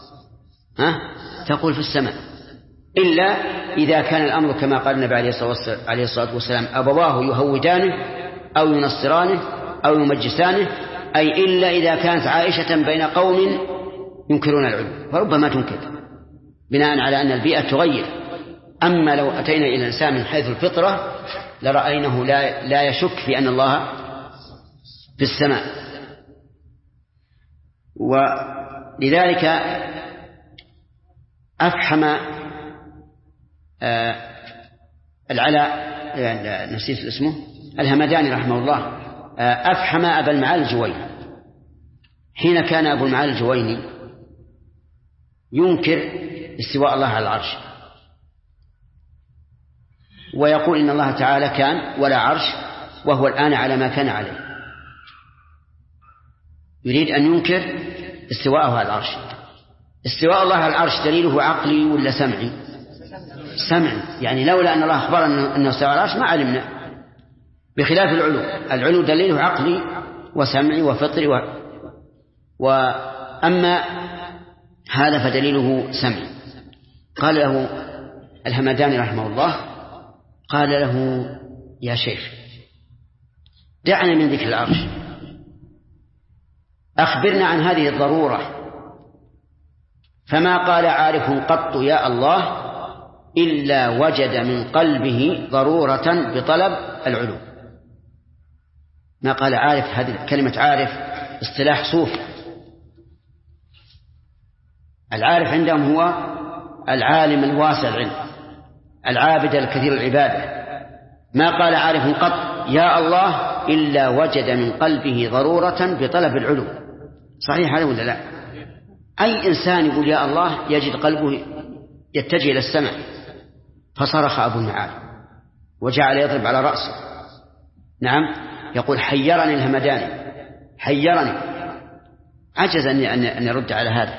تقول في السماء، إلا إذا كان الأمر كما قال النبي عليه الصلاة والسلام أبواه يهودانه أو ينصرانه أو يمجسانه، أي إلا إذا كانت عائشة بين قوم ينكرون العلو، فربما تنكر بناء على أن البيئة تغير. أما لو أتينا إلى الإنسان من حيث الفطرة لرأينه لا يشك في أن الله في السماء. ولذلك أفحم العلاء نسيت اسمه الهمداني رحمه الله أفحم أبا المعالي الجويني حين كان أبو المعالي الجويني ينكر استواء الله على العرش، ويقول إن الله تعالى كان ولا عرش وهو الآن على ما كان عليه، يريد أن ينكر استواءه على العرش. استواء الله على العرش دليله عقلي ولا سمعي؟ سمعي، يعني لولا أن الله أخبر أنه استوى على العرش ما علمنا، بخلاف العلو دليله عقلي وسمعي وفطري وأما هذا فدليله سمعي. قال له الهمداني رحمه الله قال له يا شيخ دعنا من ذكر العرش، أخبرنا عن هذه الضرورة. فما قال عارف قط يا الله إلا وجد من قلبه ضرورة بطلب العلو. ما قال عارف، هذه كلمة عارف اصطلاح صوفي، العارف عندهم هو العالم الواسع العلم العابد الكثير العبادة. ما قال عارف قط يا الله إلا وجد من قلبه ضرورة بطلب العلو. صحيح هذا ولا لا؟ أي إنسان يقول يا الله يجد قلبه يتجه إلى السماء، فصرخ أبو النعال وجعل يضرب على رأسه. نعم، يقول حيرني الهمداني، حيرني، عجز أن يرد على هذا.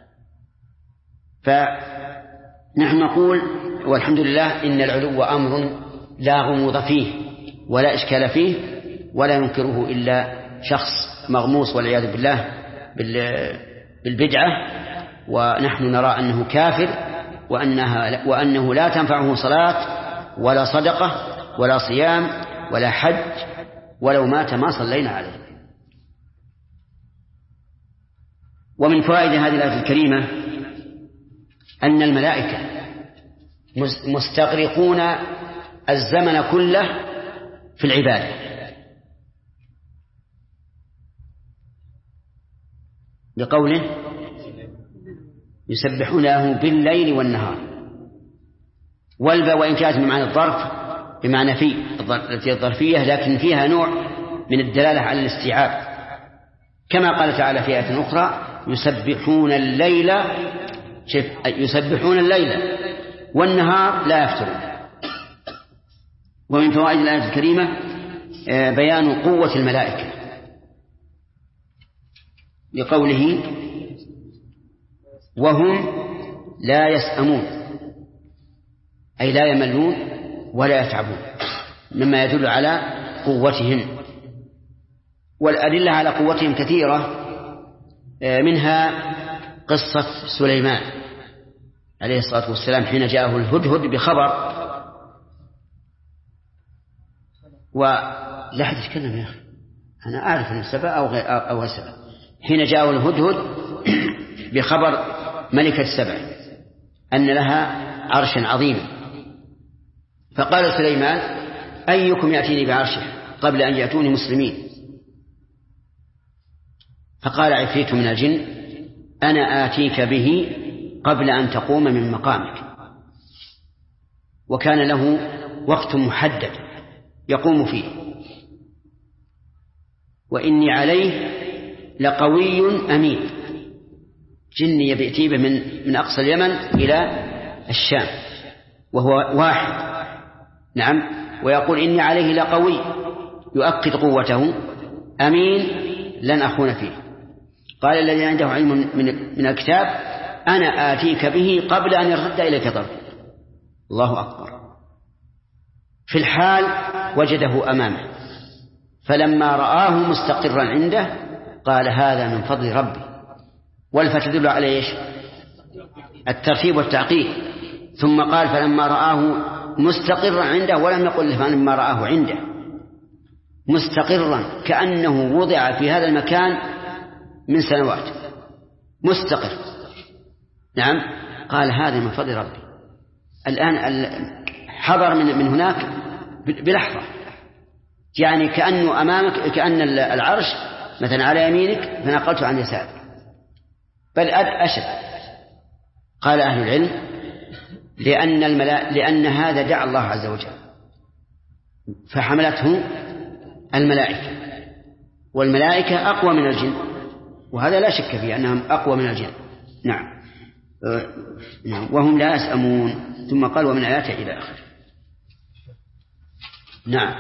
فنحن نقول والحمد لله إن العلو أمر لا غموض فيه ولا إشكال فيه، ولا ينكره إلا شخص مغموس والعياذ بالله بالبدعة، ونحن نرى أنه كافر، وأنه لا تنفعه صلاة ولا صدقة ولا صيام ولا حج، ولو مات ما صلينا عليه. ومن فوائد هذه الآية الكريمة أن الملائكة مستغرقون الزمن كله في العبادة، بقوله يسبحون له بالليل والنهار. والباء وإن كانت بمعنى الظرف بمعنى في التي الظرفية، لكن فيها نوع من الدلالة على الاستيعاب، كما قال تعالى في آية أخرى يسبحون الليل والنهار لا يفترون. ومن فوائد الآية الكريمة بيان قوة الملائكة، لقوله وهم لا يسأمون، أي لا يملون ولا يتعبون، مما يدل على قوتهم. والأدلة على قوتهم كثيرة، منها قصة سليمان عليه الصلاة والسلام حين جاءه الهدهد بخبر، لا أحد يتكلم يا أخي، أنا أعرف أن السبأ أو السبأ، حين جاءه الهدهد بخبر ملكة السبع أن لها عرشا عظيما، فقال سليمان أيكم يأتيني بعرشه قبل أن يأتوني مسلمين؟ فقال عفريت من الجن أنا آتيك به قبل أن تقوم من مقامك. وكان له وقت محدد يقوم فيه. وإني عليه لقوي أمين، جني بيأتي به من أقصى اليمن إلى الشام وهو واحد. نعم، ويقول إني عليه لقوي، يؤكد قوته، أمين لن أخون فيه. قال الذي عنده علم من الكتاب أنا آتيك به قبل أن يرتد إليك طرفك. الله أكبر. في الحال وجده أمامه، فلما رآه مستقرا عنده قال هذا من فضل ربي. والفتح تدل على إيش؟ الترتيب والتعقيد. ثم قال فلما رآه مستقرا عنده، ولم يقل فلما رآه عنده، مستقرا كأنه وضع في هذا المكان من سنوات، مستقر. نعم، قال هذا من فضل ربي. الآن حضر من هناك بلحظة، يعني كأنه أمامك، كأن العرش مثلا على يمينك فنقلته عن يسارك، بل أشد. قال أهل العلم لأن هذا دعا الله عز وجل فحملته الملائكة، والملائكة أقوى من الجن، وهذا لا شك فيه أنهم أقوى من الجن. نعم. وهم لا يسأمون. ثم قال ومن آياته إلى آخره. نعم.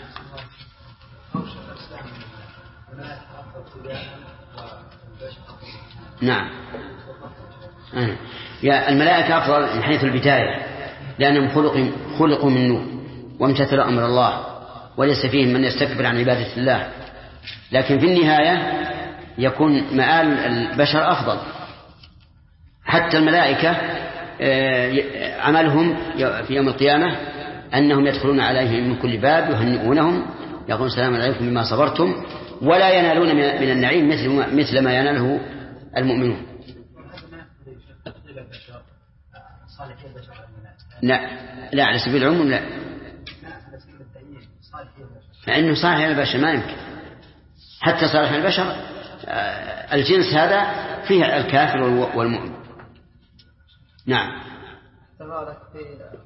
نعم. يا الملائكة أفضل من حيث البداية، لأنهم خلقوا من نور وامتثلوا أمر الله، وليس فيهم من يستكبر عن عبادة الله. لكن في النهاية يكون مآل البشر أفضل. حتى الملائكة عملهم في يوم القيامة أنهم يدخلون عليهم من كل باب يهنئونهم، يقولون السلام عليكم بما صبرتم، ولا ينالون من النعيم مثل ما يناله المؤمنون. لا على سبيل العموم، لا، لأنه صالح البشر ما يمكن. حتى صالح البشر الجنس هذا فيه الكافر والمؤمن. نعم. تبارك في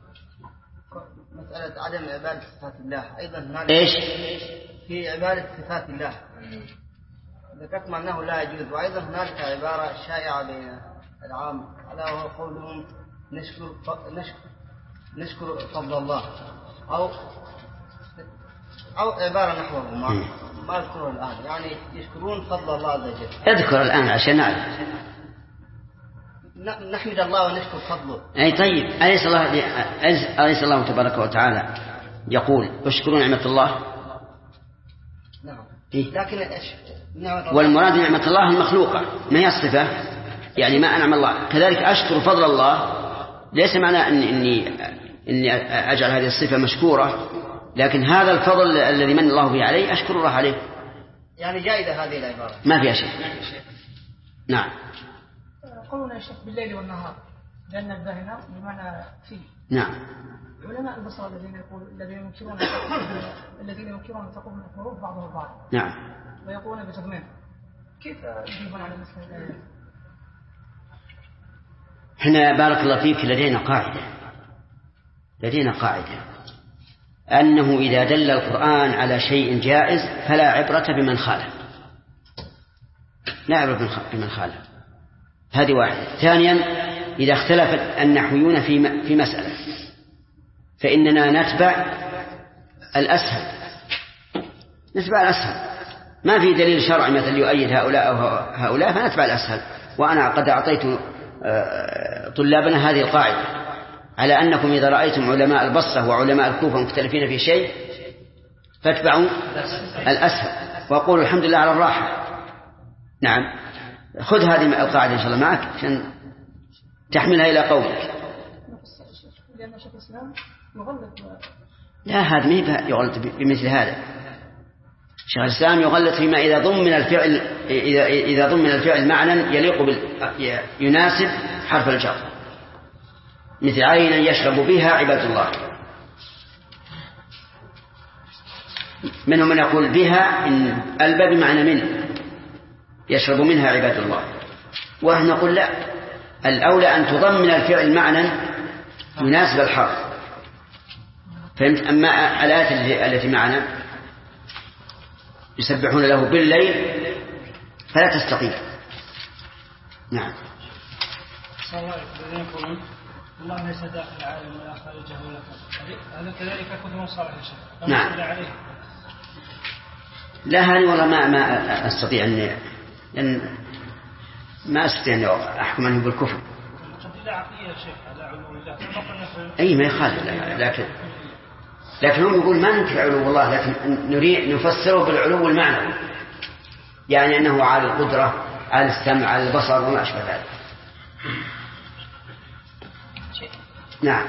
مسألة عدم عبادة صفات الله أيضا هنالك إيش؟ في عبادة صفات الله ذكرتم أنه لا يجوز، وأيضا هنالك عبارة شائعة بين العام ألا وهو قولهم نشكر فضل الله أو عبارة نحوه ما أذكره الآن، يعني يشكرون فضل الله عز وجل. اذكر الآن عشان نعرف. نحمد الله ونشكر فضله. أي طيب، أليس الله تبارك وتعالى يقول اشكروا نعمة الله؟ نعم. إيه؟ لكن والمراد نعمة الله المخلوقة ما هي الصفة، يعني ما أنعم الله. كذلك أشكر فضل الله ليس معنى إني أجعل هذه الصفة مشكورة، لكن هذا الفضل الذي من الله به عليه أشكر الله عليه. يعني جائزة هذه العبارة ما فيها شيء. نعم. قولنا يا شيخ بالليل والنهار جنة باهنة بمعنى فيه. نعم. علماء البصر الذين ينكرون أن تقوم الحروف بعضها البعض. نعم. ويقولون بتضمين. كيف يجيبون على مثل الآيات؟ احنا بارك الله فيك لدينا قاعدة أنه إذا دل القرآن على شيء جائز فلا عبرة بمن خالف، لا عبرة بمن خالف. هذه واحدة. ثانيا، إذا اختلف النحويون في مسألة فإننا نتبع الأسهل، ما في دليل شرعي مثل يؤيد هؤلاء أو هؤلاء فنتبع الأسهل. وأنا قد أعطيت طلابنا هذه القاعدة على أنكم إذا رأيتم علماء البصرة وعلماء الكوفة مختلفين في شيء فاتبعوا الأسهل وقولوا الحمد لله على الراحة. نعم، خذ هذه القاعدة إن شاء الله معك عشان تحملها إلى قولك. لا، هذا ما يغلط بمثل هذا. شيخ الإسلام يغلط فيما إذا ضمن الفعل معنى يليق يناسب حرف الجر، مثل عينا يشرب بها عباد الله. منهم من يقول بها إن الباب بمعنى من يشرب منها عباد الله، ونحن نقول لا، الأولى أن تضمن الفعل معنى يناسب الحرف. فهمت؟ أما الآيات التي معنا يسبحون له بالليل فلا تستقيم. نعم. الله ليس داخل العالم ولا خارجه ولا كذا، هذا كذلك كتب صالح يا شيخ. نعم. لا، هذه والله ما أستطيع أن ما أستطيع أن أحكم عنه بالكفر. أي ما يخالف، لكن هم يقول ما ننكر علو الله، لكن نريد نفسره بالعلو المعنوي، يعني أنه على القدرة، على السمع، على البصر وما أشبه ذلك. نعم.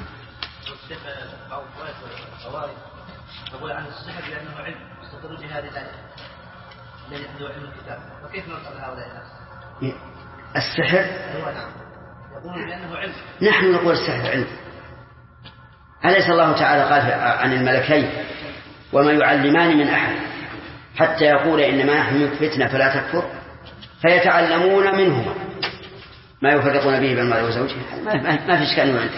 يقول عن السحر لأنه علم استطروا جهاد ذلك الذي عنده علم الكتاب، وكيف ننقل هؤلاء الناس؟ السحر نعم، يقول لأنه علم. نحن نقول السحر علم. أليس الله تعالى قال عن الملكين وما يعلمان من أحد حتى يقول إنما نحن فتنة فلا تكفر، فيتعلمون منهما ما يفرقون به بين المرء وزوجه. ما في إشكال عنده.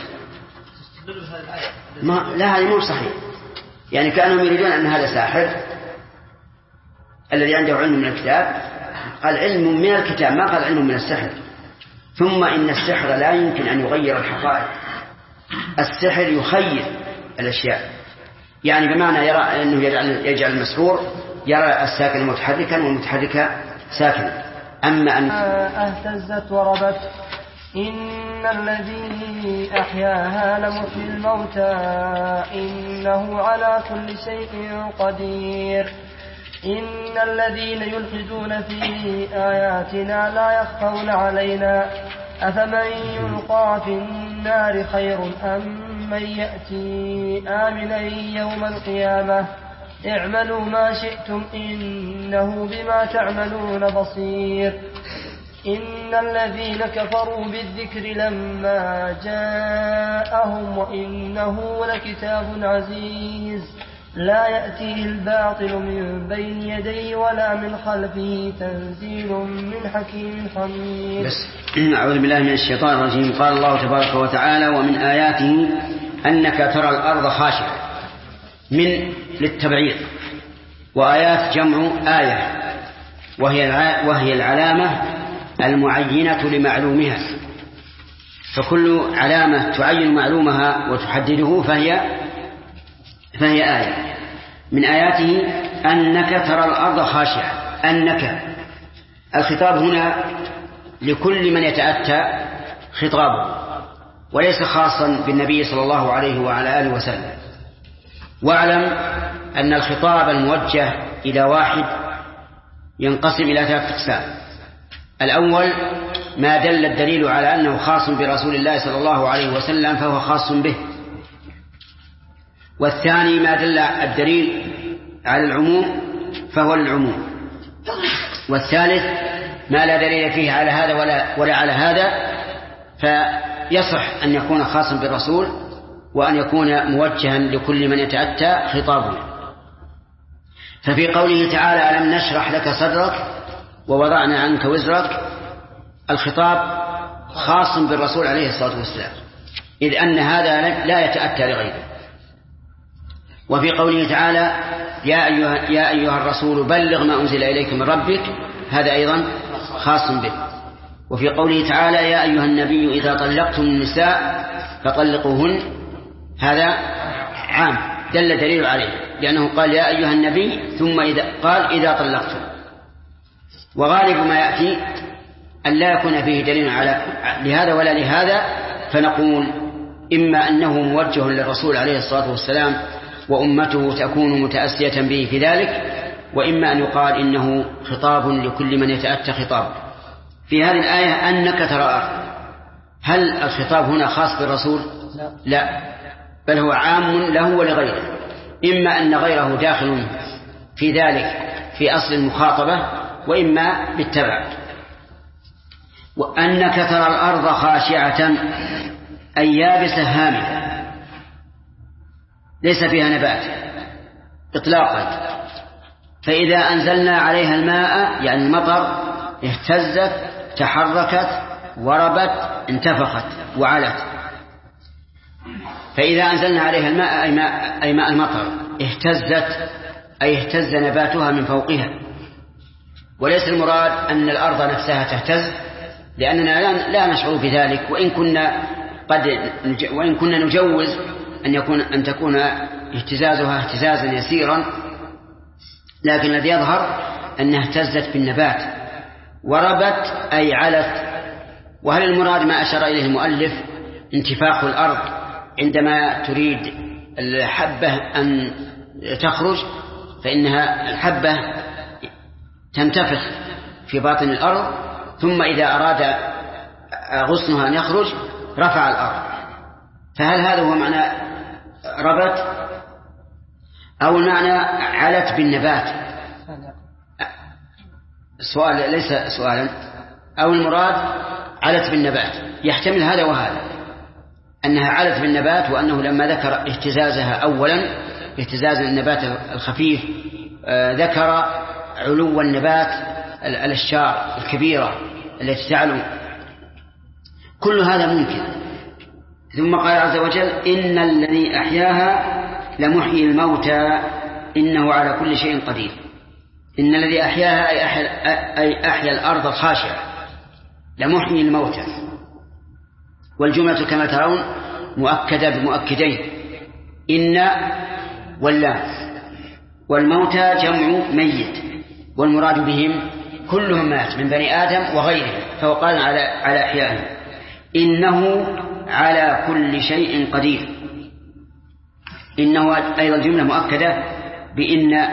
لا، هذا مو صحيح. يعني كانوا يريدون أن هذا ساحر الذي عنده علم من الكتاب، قال علم من الكتاب، ما قال علم من السحر. ثم إن السحر لا يمكن أن يغير الحقائق، السحر يخير الأشياء، يعني بمعنى يرى أنه يجعل المسحور يرى الساكن متحركا والمتحرك ساكنا. أما أن اهتزت وربت إن الذي أحياها لمحيي الموتى إنه على كل شيء قدير. إن الذين يلحدون في آياتنا لا يخفون علينا أفمن يلقى في النار خير أم من يأتي آمنا يوم القيامة اعملوا ما شئتم إنه بما تعملون بصير. إن الذين كفروا بالذكر لما جاءهم وإنه لكتاب عزيز لا يأتيه الباطل من بين يديه ولا من خلفه تنزيل من حكيم حميد. أعوذ بالله من الشيطان الرجيم. قال الله تبارك وتعالى ومن آياته أنك ترى الأرض خاشعة، من للتبعيض، وآيات جمع آية وهي العلامة المعينة لمعلومها، فكل علامة تعين معلومها وتحدده فهي آية من آياته أنك ترى الأرض خاشعة. أنك الخطاب هنا لكل من يتأتى خطابه وليس خاصا بالنبي صلى الله عليه وعلى آله وسلم. واعلم أن الخطاب الموجه إلى واحد ينقسم إلى 3 أقسام. الأول ما دل الدليل على أنه خاص برسول الله صلى الله عليه وسلم فهو خاص به. والثاني ما دل الدليل على العموم فهو للعموم. والثالث ما لا دليل فيه على هذا ولا على هذا فيصح أن يكون خاصا بالرسول وأن يكون موجها لكل من يتأتى خطابه. ففي قوله تعالى ألم نشرح لك صدرك ووضعنا عنك وزرك الخطاب خاص بالرسول عليه الصلاة والسلام إذ أن هذا لا يتأتى لغيره. وفي قوله تعالى يا أيها الرسول بلغ ما أنزل إليك من ربك هذا أيضا خاص به. وفي قوله تعالى يا أيها النبي إذا طلقتم النساء فطلقوهن هذا عام دل دليل عليه لأنه قال يا أيها النبي ثم قال إذا طلقتم. وغالب ما يأتي أن لا يكون فيه دليل على لهذا ولا لهذا فنقول إما أنه موجه للرسول عليه الصلاة والسلام وأمته تكون متأسية به في ذلك وإما أن يقال إنه خطاب لكل من يتأتى خطابه. في هذه الآية أنك ترى الأرض هل الخطاب هنا خاص بالرسول؟ لا بل هو عام له ولغيره. إما أن غيره داخل في ذلك في أصل المخاطبة وإما بالتبع. وأنك ترى الأرض خاشعة أي يابسة هامدة ليس فيها نبات إطلاقا فإذا أنزلنا عليها الماء يعني المطر اهتزت تحركت وربت انتفخت وعلت. فإذا أنزلنا عليها الماء أي ماء المطر اهتزت أي اهتز نباتها من فوقها. وليس المراد أن الأرض نفسها تهتز لأننا لا نشعر بذلك وإن كنا نجوز أن تكون اهتزازها اهتزازا يسيرا لكن الذي يظهر أنها اهتزت بالنبات. وربت أي علت. وهل المراد ما أشار إليه المؤلف انتفاخ الأرض عندما تريد الحبة أن تخرج فإنها الحبة تنتفخ في باطن الأرض ثم إذا أراد غصنها أن يخرج رفع الأرض. فهل هذا هو معنى ربت أو المعنى علت بالنبات؟ السؤال ليس سؤالا. أو المراد علت بالنبات يحتمل هذا وهذا أنها علت بالنبات وأنه لما ذكر اهتزازها أولا اهتزاز النبات الخفيف ذكر علو النبات الأشجار الكبيرة التي تعلو. كل هذا ممكن. ثم قال عز وجل إن الذي أحياها لمحيي الموتى إنه على كل شيء قدير. إن الذي أحياها أي أحيا الأرض الخاشعة لمحيي الموتى. والجملة كما ترون مؤكدة بمؤكدين إن واللام. والموتى جمع ميت والمراد بهم كلهم مات من بني آدم وغيرهم فهو قال على أحيائهم إنه على كل شيء قدير. إنه أيضا جملة مؤكدة بإن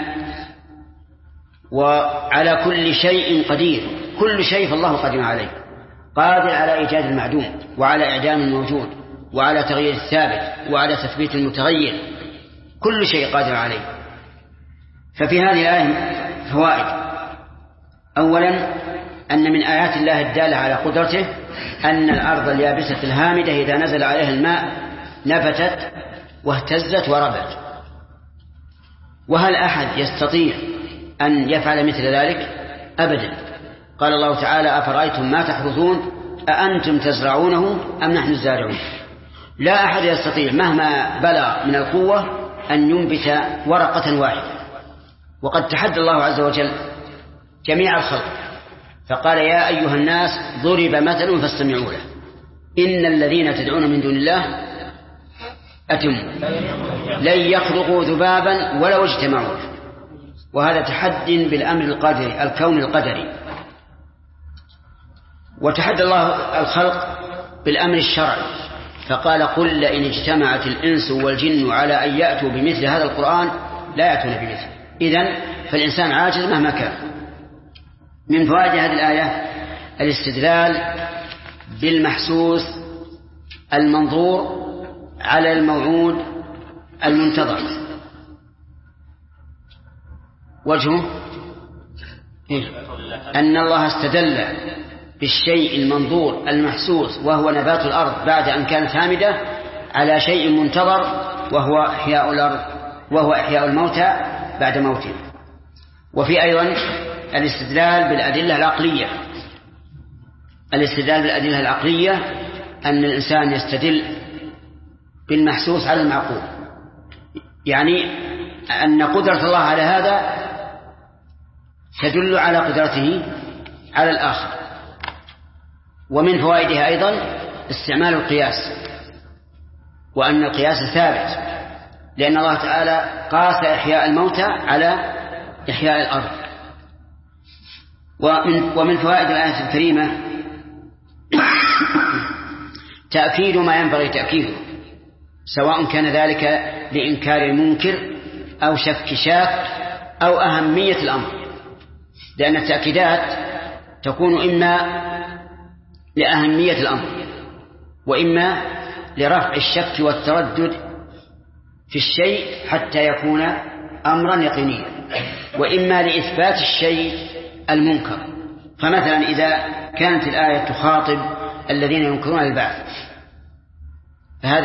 وعلى كل شيء قدير. كل شيء فالله قدير عليه قادر على إيجاد المعدوم وعلى إعدام الموجود وعلى تغيير الثابت وعلى تثبيت المتغير. كل شيء قادر عليه. ففي هذه الآية فوائد. أولا أن من آيات الله الدالة على قدرته أن الأرض اليابسة الهامدة إذا نزل عليها الماء نبتت واهتزت وربت. وهل أحد يستطيع أن يفعل مثل ذلك؟ أبدا. قال الله تعالى أفرأيتم ما تحرثون أأنتم تزرعونه أم نحن الزارعون. لا أحد يستطيع مهما بلغ من القوة أن ينبت ورقة واحدة. وقد تحدى الله عز وجل جميع الخلق فقال يا أيها الناس ضرب مثل فاستمعوا له إن الذين تدعون من دون الله أتموا لن يخلقوا ذبابا ولو اجتمعوا، وهذا تحد بالأمر القدري الكون القدري. وتحدى الله الخلق بالأمر الشرعي فقال قل لئن اجتمعت الإنس والجن على أن يأتوا بمثل هذا القرآن لا يأتون بمثله. إذن فالإنسان عاجز مهما كان. من فوائد هذه الآية الاستدلال بالمحسوس المنظور على الموعود المنتظر. وجهه أن الله استدل بالشيء المنظور المحسوس وهو نبات الأرض بعد أن كانت هامدة على شيء منتظر وهو إحياء الأرض وهو إحياء الموتى بعد موته. وفي أيضا الاستدلال بالأدلة العقلية. الاستدلال بالأدلة العقلية أن الإنسان يستدل بالمحسوس على المعقول، يعني أن قدرة الله على هذا تدل على قدرته على الآخر. ومن فوائدها أيضا استعمال القياس، وأن القياس ثابت لأن الله تعالى قاس إحياء الموتى على إحياء الأرض. ومن فوائد الآية الكريمة تأكيد ما ينبغي تأكيده، سواء كان ذلك لإنكار المنكر أو شك شاك أو أهمية الأمر، لأن التأكيدات تكون إما لأهمية الأمر وإما لرفع الشك والتردد في الشيء حتى يكون أمرا يقينيا، وإما لإثبات الشيء المنكر. فمثلا إذا كانت الآية تخاطب الذين ينكرون البعث فهذا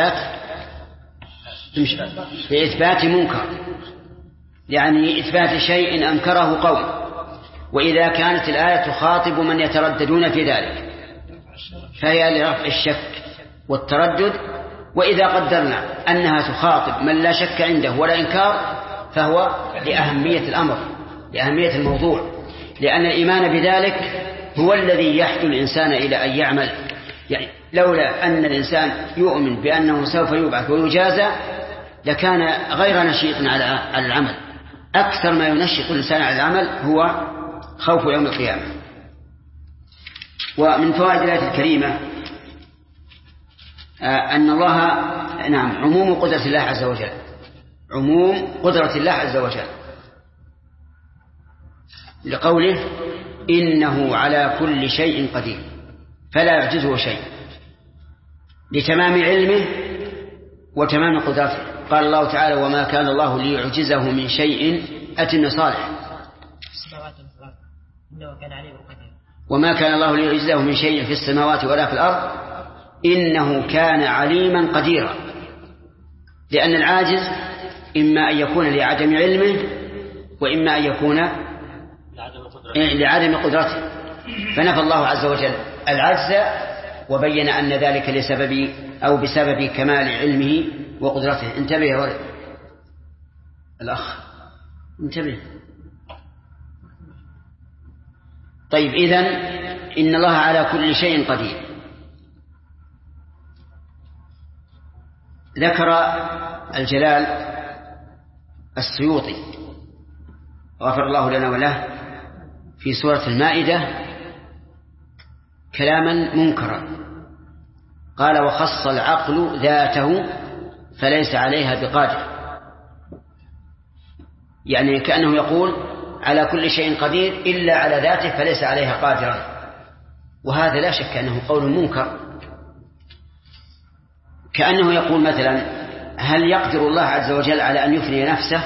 لإثبات منكر، يعني إثبات شيء أنكره قوم. وإذا كانت الآية تخاطب من يترددون في ذلك فهي لرفع الشك والتردد. وإذا قدرنا أنها تخاطب من لا شك عنده ولا إنكار فهو لأهمية الأمر، لأهمية الموضوع، لأن الإيمان بذلك هو الذي يحث الإنسان إلى أن يعمل. يعني لولا أن الإنسان يؤمن بأنه سوف يبعث ويجازى لكان غير نشيط على العمل. أكثر ما ينشط الإنسان على العمل هو خوف يوم القيامة. ومن فوائد الآية الكريمة أن الله عموم قدرة الله عز وجل، عموم قدرة الله عز وجل، لقوله إنه على كل شيء قدير فلا يعجزه شيء، لتمام علمه وتمام قدرته. قال الله تعالى وما كان الله ليعجزه من شيء أتم صالح، وما كان الله ليعجزه من شيء في السماوات ولا في الأرض إنه كان عليما قديرا. لأن العاجز إما أن يكون لعدم علمه وإما أن يكون لعدم قدرته، فنفى الله عز وجل العجز وبين أن ذلك لسبب أو بسبب كمال علمه وقدرته. انتبه يا ولد الأخ، انتبه. طيب إذن إن الله على كل شيء قدير. ذكر الجلال السيوطي غفر الله لنا وله في سورة المائدة كلاما منكرا، قال وخص العقل ذاته فليس عليها بقادر، يعني كأنه يقول على كل شيء قدير إلا على ذاته فليس عليها قادرا، وهذا لا شك أنه قول منكر. كأنه يقول مثلا هل يقدر الله عز وجل على أن يفني نفسه؟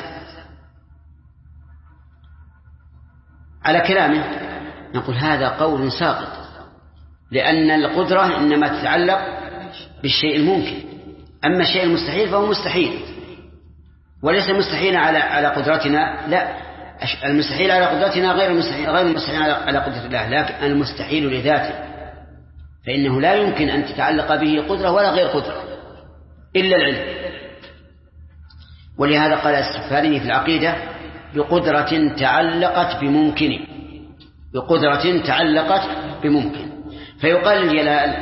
على كلامه نقول هذا قول ساقط، لأن القدرة إنما تتعلق بالشيء الممكن، أما الشيء المستحيل فهو مستحيل، وليس مستحيل على قدرتنا، لا، المستحيل على قدرتنا غير المستحيل على قدرة الله، لكن المستحيل لذاته فإنه لا يمكن أن تتعلق به قدرة ولا غير قدرة إلا العلم. ولهذا قال السفاريني في العقيدة بقدرة تعلقت بممكن، بقدرة تعلقت بممكن. فيقال الجلال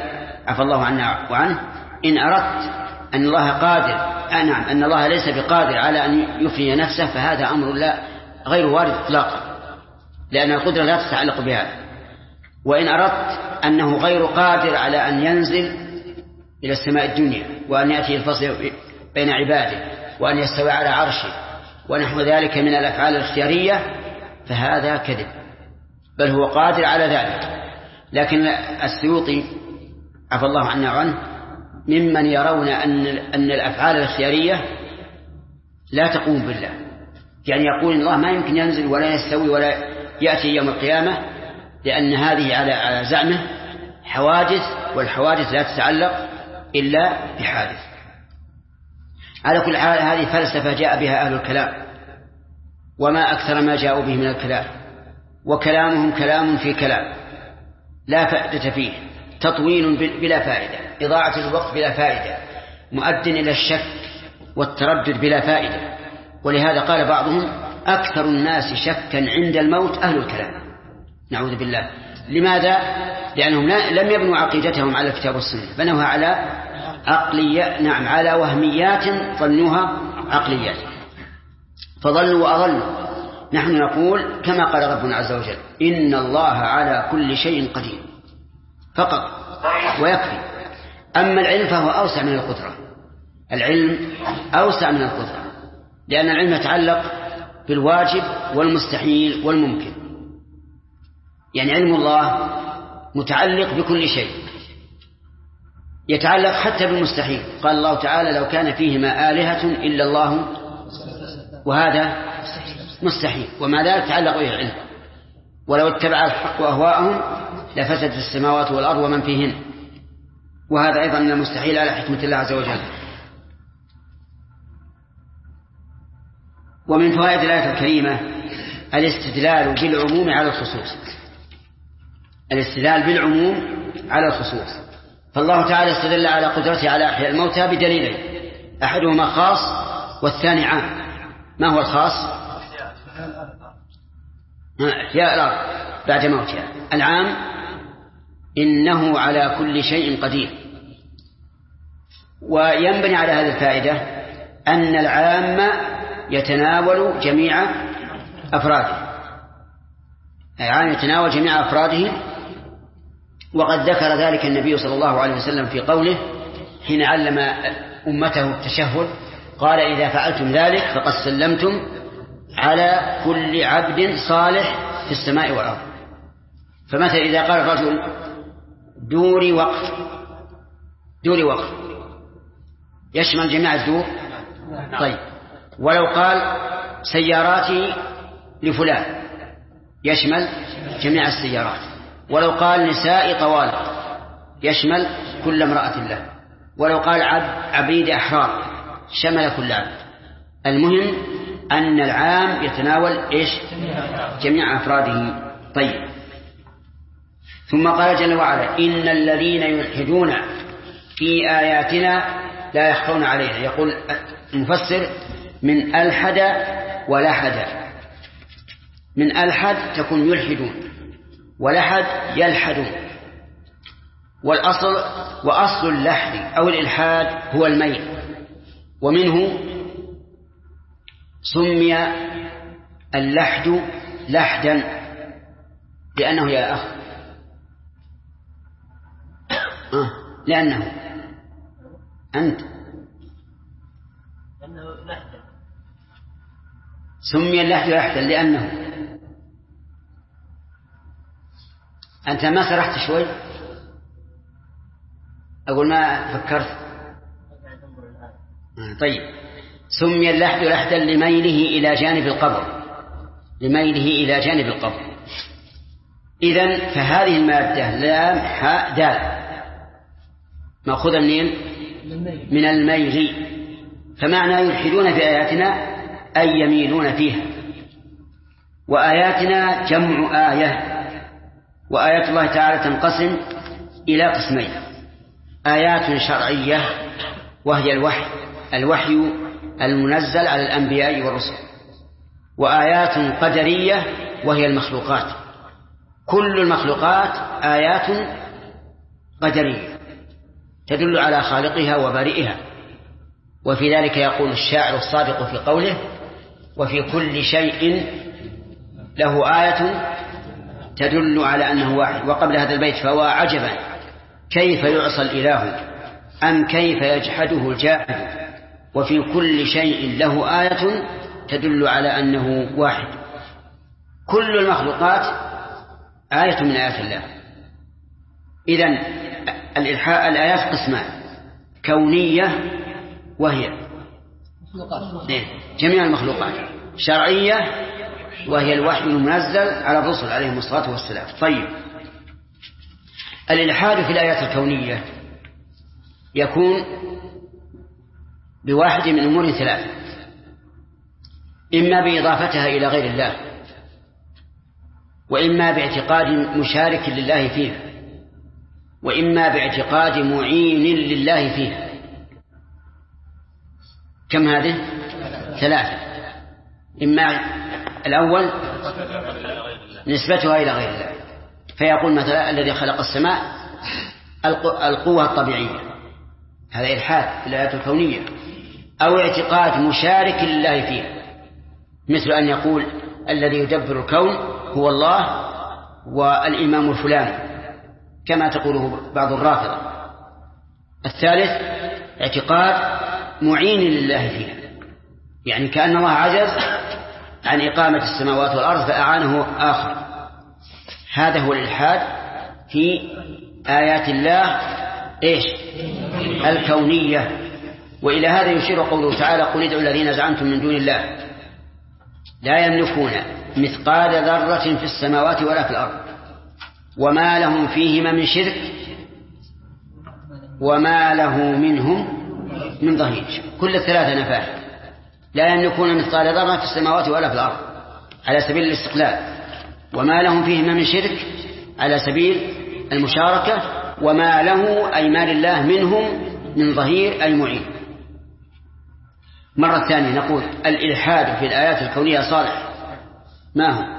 عفى الله عنا وعنه: إن أردت أن الله قادر أن الله ليس بقادر على أن يفني نفسه فهذا أمر لا غير وارد إطلاقا، لأن القدرة لا تتعلق بها. وإن أردت أنه غير قادر على أن ينزل إلى السماء الدنيا وأن يأتي الفصل بين عباده وأن يستوي على عرشه ونحو ذلك من الأفعال الاختيارية فهذا كذب، بل هو قادر على ذلك. لكن السيوطي عفى الله عنا وعنه ممن يرون أن الأفعال الاختيارية لا تقوم بالله، يعني يقول الله ما يمكن ينزل ولا يستوي ولا يأتي يوم القيامة، لأن هذه على زعمه حوادث، والحوادث لا تتعلق إلا بحادث. على كل حال هذه فلسفة جاء بها أهل الكلام، وما أكثر ما جاءوا به من الكلام، وكلامهم كلام في كلام لا فائدة فيه، تطويل بلا فائدة، إضاعة الوقت بلا فائدة، مؤد إلى الشك والتردد بلا فائدة. ولهذا قال بعضهم: أكثر الناس شكا عند الموت أهل الكلام، نعوذ بالله. لماذا؟ لأنهم لم يبنوا عقيدتهم على الكتاب والسنة، بنوها على على وهميات ظنوها عقليات، فضلوا وأضلوا. نحن نقول كما قال ربنا عز وجل: إن الله على كل شيء قدير فقط ويكفي. أما العلم فهو أوسع من القدرة، العلم أوسع من القدرة، لأن العلم يتعلق بالواجب والمستحيل والممكن. يعني علم الله متعلق بكل شيء، يتعلق حتى بالمستحيل. قال الله تعالى: لو كان فيهما آلهة إلا الله، وهذا مستحيل، وما ذلك يتعلق به العلم. ولو اتبع الحق أهواءهم لفسدت السماوات والأرض ومن فيهن، وهذا أيضا من المستحيل على حكمة الله عز وجل. ومن فوائد الآية الكريمة الاستدلال بالعموم على الخصوص، الاستدلال بالعموم على الخصوص. فالله تعالى استدل على قدرته على إحياء الموتى بدليلين: أحدهما خاص والثاني عام. ما هو الخاص؟ إحياء الأرض بعد موتها. العام: إنه على كل شيء قدير. وينبني على هذه الفائدة أن العام يتناول جميع أفراده، العام يتناول جميع أفراده. وقد ذكر ذلك النبي صلى الله عليه وسلم في قوله حين علم أمته التشهد، قال: إذا فعلتم ذلك فقد سلمتم على كل عبد صالح في السماء والأرض. فمثلا إذا قال الرجل: دوري وقف، يشمل جميع الدور. طيب، ولو قال سياراتي لفلان يشمل جميع السيارات. ولو قال نساء طوالق يشمل كل امرأة له. ولو قال عبيد أحرار شمل كل عبد. المهم أن العام يتناول إيش؟ جميع أفراده. طيب، ثم قال جل وعلا: إن الذين يلحدون في آياتنا لا يخفون علينا. يقول المفسر: من ألحد ولحد. من ألحد تكون يلحدون، ولحد يلحدون. وأصل اللحد أو الإلحاد هو الميل، ومنه سمي اللحد لحدا لأنه يا أخ لأنه أنت سمي اللحد لحدا لأنه أنت ما سرحت شوي؟ أقول ما فكرت. طيب، سمي اللحد لحدا لميله إلى جانب القبر، لميله إلى جانب القبر. إذن فهذه المادة لام حاء دال مأخوذة منين؟ من الميل. فمعنى يلحدون في آياتنا أي يميلون فيها. وآياتنا جمع آية، وآيات الله تعالى تنقسم إلى قسمين: آيات شرعية وهي الوحي المنزل على الأنبياء والرسل، وآيات قدرية وهي المخلوقات. كل المخلوقات آيات قدرية، تدل على خالقها وبارئها. وفي ذلك يقول الشاعر الصادق في قوله: وفي كل شيء له آية تدل على أنه واحد. وقبل هذا البيت: فهو عجبا كيف يعصى الإله أم كيف يجحده الجاحد، وفي كل شيء له آية تدل على أنه واحد. كل المخلوقات آية من آيات الله. إذن الآيات قسمان: كونية وهي جميع المخلوقات، شرعية وهي الوحي المنزل على الرسل عليهم الصلاة والسلام. طيب، الإلحاد في الآيات الكونية يكون بواحد من أمور ثلاثة: إما بإضافتها إلى غير الله، وإما باعتقاد مشارك لله فيها، وإما باعتقاد معين لله فيها. كم هذه؟ ثلاثة. إما الأول نسبتها إلى غير الله، فيقول مثلا: الذي خلق السماء القوة الطبيعية، هذا إلحاد في الآيات الكونية. أو اعتقاد مشارك لله فيها، مثل أن يقول: الذي يدبر الكون هو الله والإمام الفلاني، كما تقوله بعض الرافضة. الثالث اعتقاد معين لله فيها، يعني كأن الله عجز عن إقامة السماوات والأرض فأعانه آخر. هذا هو الإلحاد في آيات الله الكونية. وإلى هذا يشير قوله تعالى: قل ادعوا الذين زعمتم من دون الله لا يملكون مثقال ذرة في السماوات ولا في الأرض وما لهم فيهما من شرك وما له منهم من ظهير. كل الثلاثة نفاه: لا يملكون مثقال ذرة في السماوات ولا في الأرض على سبيل الاستقلال، وما لهم فيهما من شرك على سبيل المشاركة، وما له أي ما لله منهم من ظهير أي معين. مرة ثانية نقول: الإلحاد في الآيات الكونية صالح ما هو؟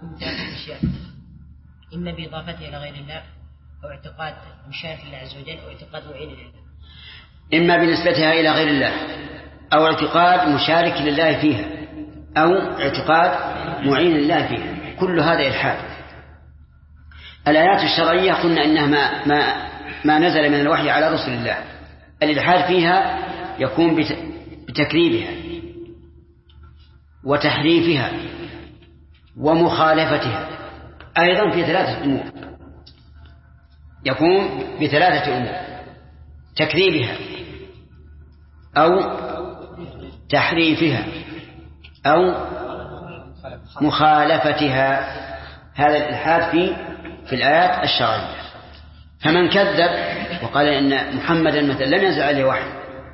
إما بإضافتها إلى غير الله، أو اعتقاد مشارك لله عز وجل، أو اعتقاد معين لله. إما بنسبتها إلى غير الله، أو اعتقاد مشارك لله فيها، أو اعتقاد معين لله فيها. كل هذا إلحاد. الآيات الشرعية قلنا إنها ما نزل من الوحي على رسل الله. الإلحاد فيها يكون بتكذيبها وتحريفها ومخالفتها، أيضا في ثلاثة أمور. يكون بثلاثة أمور: تكذيبها أو تحريفها أو مخالفتها. هذا الإلحاد في الآيات الشرعية. فمن كذب وقال إن محمدا مثلا لم ينزل عليه وحي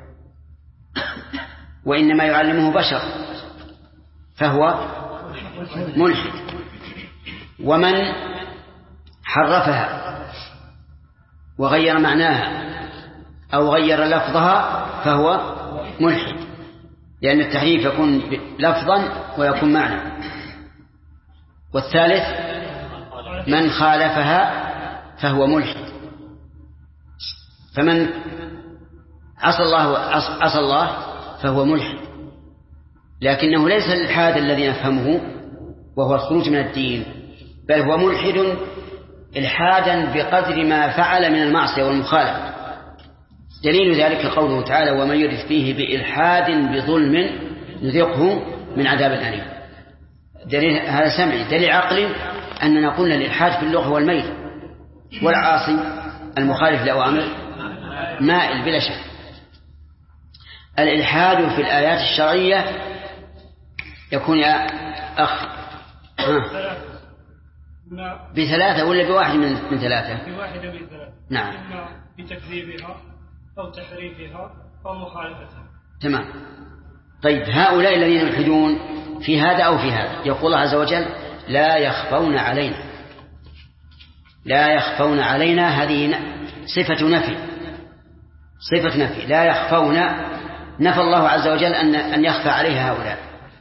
وإنما يعلمه بشر فهو ملحد. ومن حرفها وغير معناها أو غير لفظها فهو ملحد، لأن التحريف يكون لفظا ويكون معنى. والثالث من خالفها فهو ملحد. فمن عصى الله فهو ملحد، لكنه ليس الإلحاد الذي نفهمه وهو الخروج من الدين، بل هو ملحد إلحادا بقدر ما فعل من المعصية والمخالفة. دليل ذلك قوله تعالى: ومن يرد فيه بإلحاد بظلم نذقه من عذاب أليم. دليل هذا سمعي. دليل عقلي أننا قلنا الإلحاد في اللغة هو الميل، والعاصي المخالف لأوامر مائل بلا شك. الإلحاد في الآيات الشرعية يكون يا أخ بثلاثة ولا بواحد من ثلاثة؟ بواحدة من ثلاثة. نعم. إما بتكذيبها أو تحريفها أو مخالفتها. تمام. طيب، هؤلاء الذين يلحدون في هذا أو في هذا يقول الله عز وجل: لا يخفون علينا. لا يخفون علينا، هذه صفة نفي. صفة نفي. لا يخفون، نفى الله عز وجل أن يخفى عليها هؤلاء.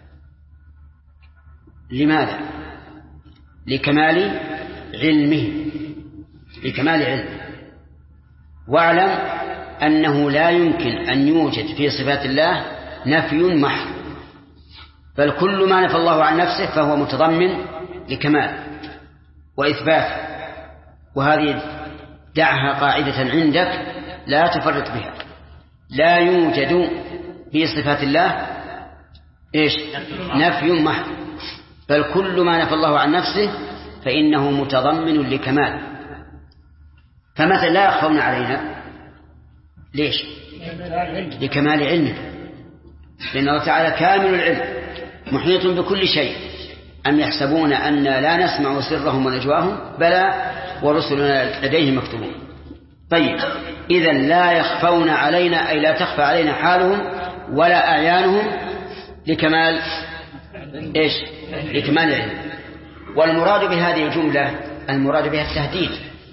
لماذا؟ لكمال علمه. لكمال علمه. واعلم أنه لا يمكن أن يوجد في صفات الله نفي محض، بل كل ما نفى الله عن نفسه فهو متضمن لكمال وإثبات. وهذه دعها قاعدة عندك لا تفرط بها. لا يوجد في صفات الله نفي محض، بل كل ما نفى الله عن نفسه فإنه متضمن لكمال. فمثلا لا يخفون علينا، ليش؟ لكمال علمه، لأن الله تعالى كامل العلم محيط بكل شيء. أم يحسبون أن لا نسمع سرهم ونجواهم؟ بلى ورسلنا لديهم مكتوبون. طيب، إذن لا يخفون علينا أي لا تخفى علينا حالهم ولا أعيانهم لكمال لكمال العلم. والمراد بهذه الجملة المراد بها التهديد،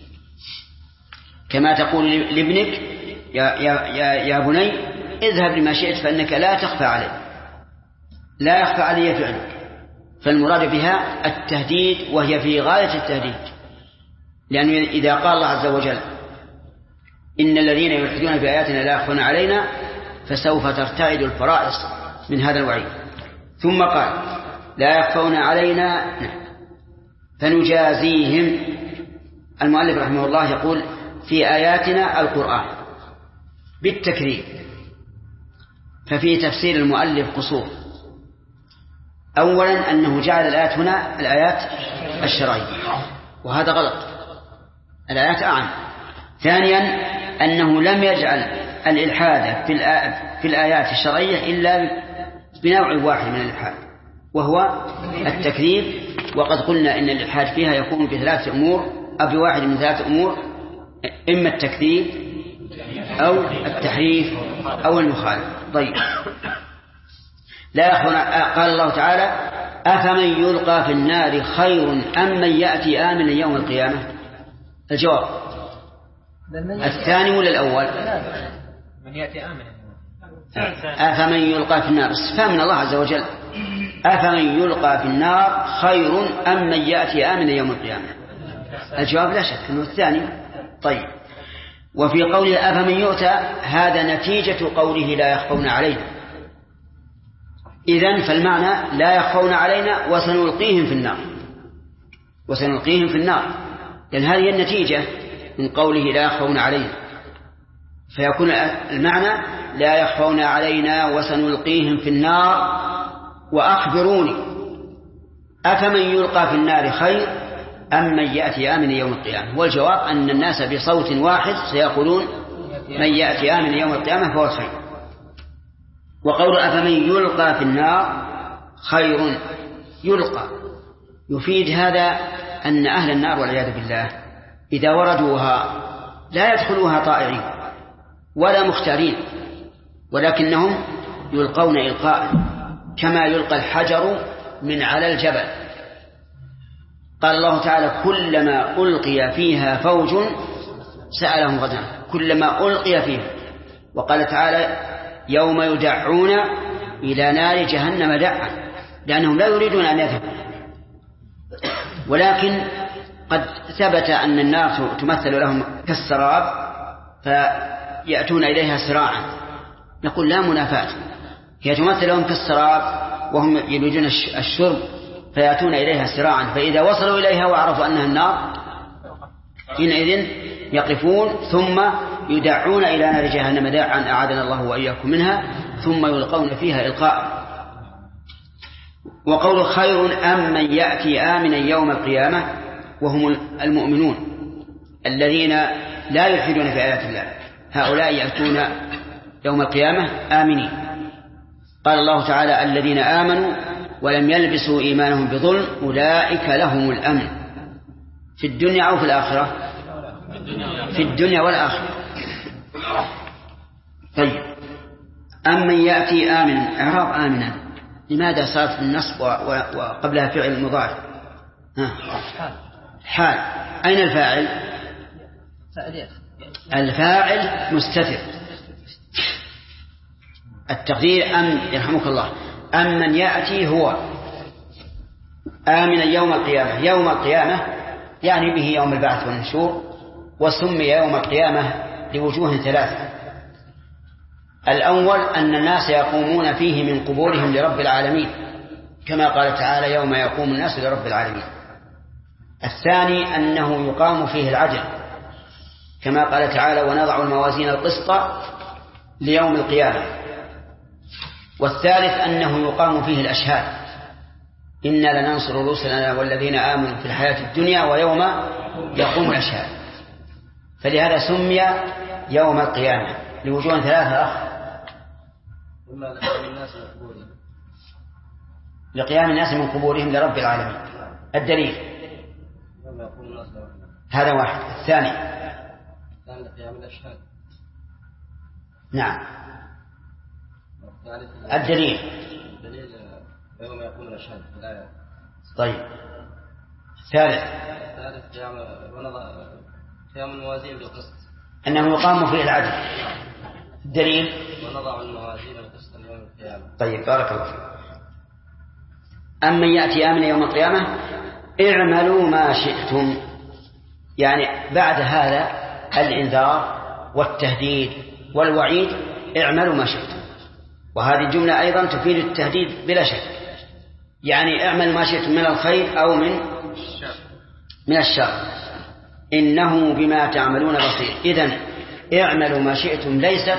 كما تقول لابنك يا بني اذهب لما شئت فإنك لا تخفى علي، لا يخفى علي فعلك. فالمراد بها التهديد، وهي في غاية التهديد، لأنه إذا قال الله عز وجل إن الذين يلحدون في آياتنا لا يخفون علينا فسوف ترتعد الفرائص من هذا الوعيد. ثم قال لا يخفون علينا فنجازيهم. المؤلف رحمه الله يقول في آياتنا القرآن بالتكريم، ففي تفسير المؤلف قصور. أولا أنه جعل الآيات هنا الآيات الشرعية، وهذا غلط، الآيات أعم. ثانيا أنه لم يجعل الإلحاد في الآيات الشرعية إلا بنوع واحد من الإلحاد، وهو التكذيب. وقد قلنا إن الإلحاد فيها يكون بثلاثة أمور أو بواحد من ثلاثة أمور، إما التكذيب أو التحريف أو المخالفة. طيب، لا يخفون. قال الله تعالى أفمن يلقى في النار خير أم من يأتي آمنا يوم القيامة؟ الجواب الثاني ولا الأول؟ من يأتي آمنا. أفمن يلقى في النار استفهام من الله عز وجل، أفمن يلقى في النار خير أم من يأتي آمنا يوم القيامة؟ الجواب لا شك أنه الثاني. طيب، وفي قوله أفمن يؤتى هذا نتيجة قوله لا يخفون علينا. إذن فالمعنى لا يخفون علينا وسنلقيهم في النار، وسنلقيهم في النار، لأن هذه النتيجة من قوله لا يخفون علينا. فيكون المعنى لا يخفون علينا وسنلقيهم في النار. وأخبروني أفمن يلقى في النار خير أم من يأتي آمنا يوم القيامة؟ والجواب أن الناس بصوت واحد سيقولون من يأتي آمنا يوم القيامة فهو خير. وقول أفمن يلقى في النار خير، يلقى يفيد هذا أن أهل النار والعياذ بالله إذا وردوها لا يدخلوها طائعين ولا مختارين، ولكنهم يلقون إلقاء كما يلقى الحجر من على الجبل. قال الله تعالى كلما ألقي فيها فوج سألهم غدنا، كلما ألقي فيها. وقال تعالى يوم يدعون إلى نار جهنم دعا، لأنهم لا يريدون أن يذهبوا. ولكن قد ثبت أن النار تمثل لهم كالسراب فيأتون إليها سراعا، نقول لا منافاة، هي تمثل لهم كالسراب وهم يريدون الشرب فيأتون إليها سراعا، فإذا وصلوا إليها وعرفوا أنها النار حينئذ يقفون ثم يدعون إلى نار جهنم داعا أعاذنا الله وإياكم منها، ثم يلقون فيها إلقاء. وقول خير أم من يأتي آمنا يوم القيامة، وهم المؤمنون الذين لا يلحدون في آيات الله، هؤلاء يأتون يوم القيامة آمنين. قال الله تعالى الذين آمنوا ولم يلبسوا إيمانهم بظلم أولئك لهم الأمن في الدنيا أو في الآخرة؟ في الدنيا والآخرة. طيب، أم من يأتي آمنا، إعراب آمنا لماذا صارت النصب وقبلها فعل المضارع؟ حال. أين الفاعل؟ الفاعل مستتر. التقدير أم يرحمك الله أم من يأتي هو آمنا يوم القيامة. يوم القيامة يعني به يوم البعث والنشور، وسمي يوم القيامة لوجوه ثلاثة. الأول أن الناس يقومون فيه من قبورهم لرب العالمين كما قال تعالى يوم يقوم الناس لرب العالمين. الثاني أنه يقام فيه العدل كما قال تعالى ونضع الموازين القسط ليوم القيامة. والثالث أنه يقام فيه الأشهاد إنا لننصر رسلنا والذين آمنوا في الحياة الدنيا ويوم يقوم الأشهاد. فلهذا سمي يوم القيامة لوجوه ثلاثة لقيام الناس من قبورهم لرب العالمين. الدليل هذا واحد. الثاني قيام الأشهاد. نعم. الدليل يوم يقوم الأشهاد. طيب. الثالث قيام الموازين بالقسط أنه يقام فيه العدل. الدليل ونضع الموازين القسط يوم القيامة. طيب بارك الله فيك. أمن يأتي آمن يوم القيامة اعملوا ما شئتم، يعني بعد هذا الإنذار والتهديد والوعيد اعملوا ما شئتم، وهذه الجملة أيضا تفيد التهديد بلا شك، يعني اعملوا ما شئتم من الخير أو من الشر إنه بما تعملون بصير. إذن اعملوا ما شئتم ليست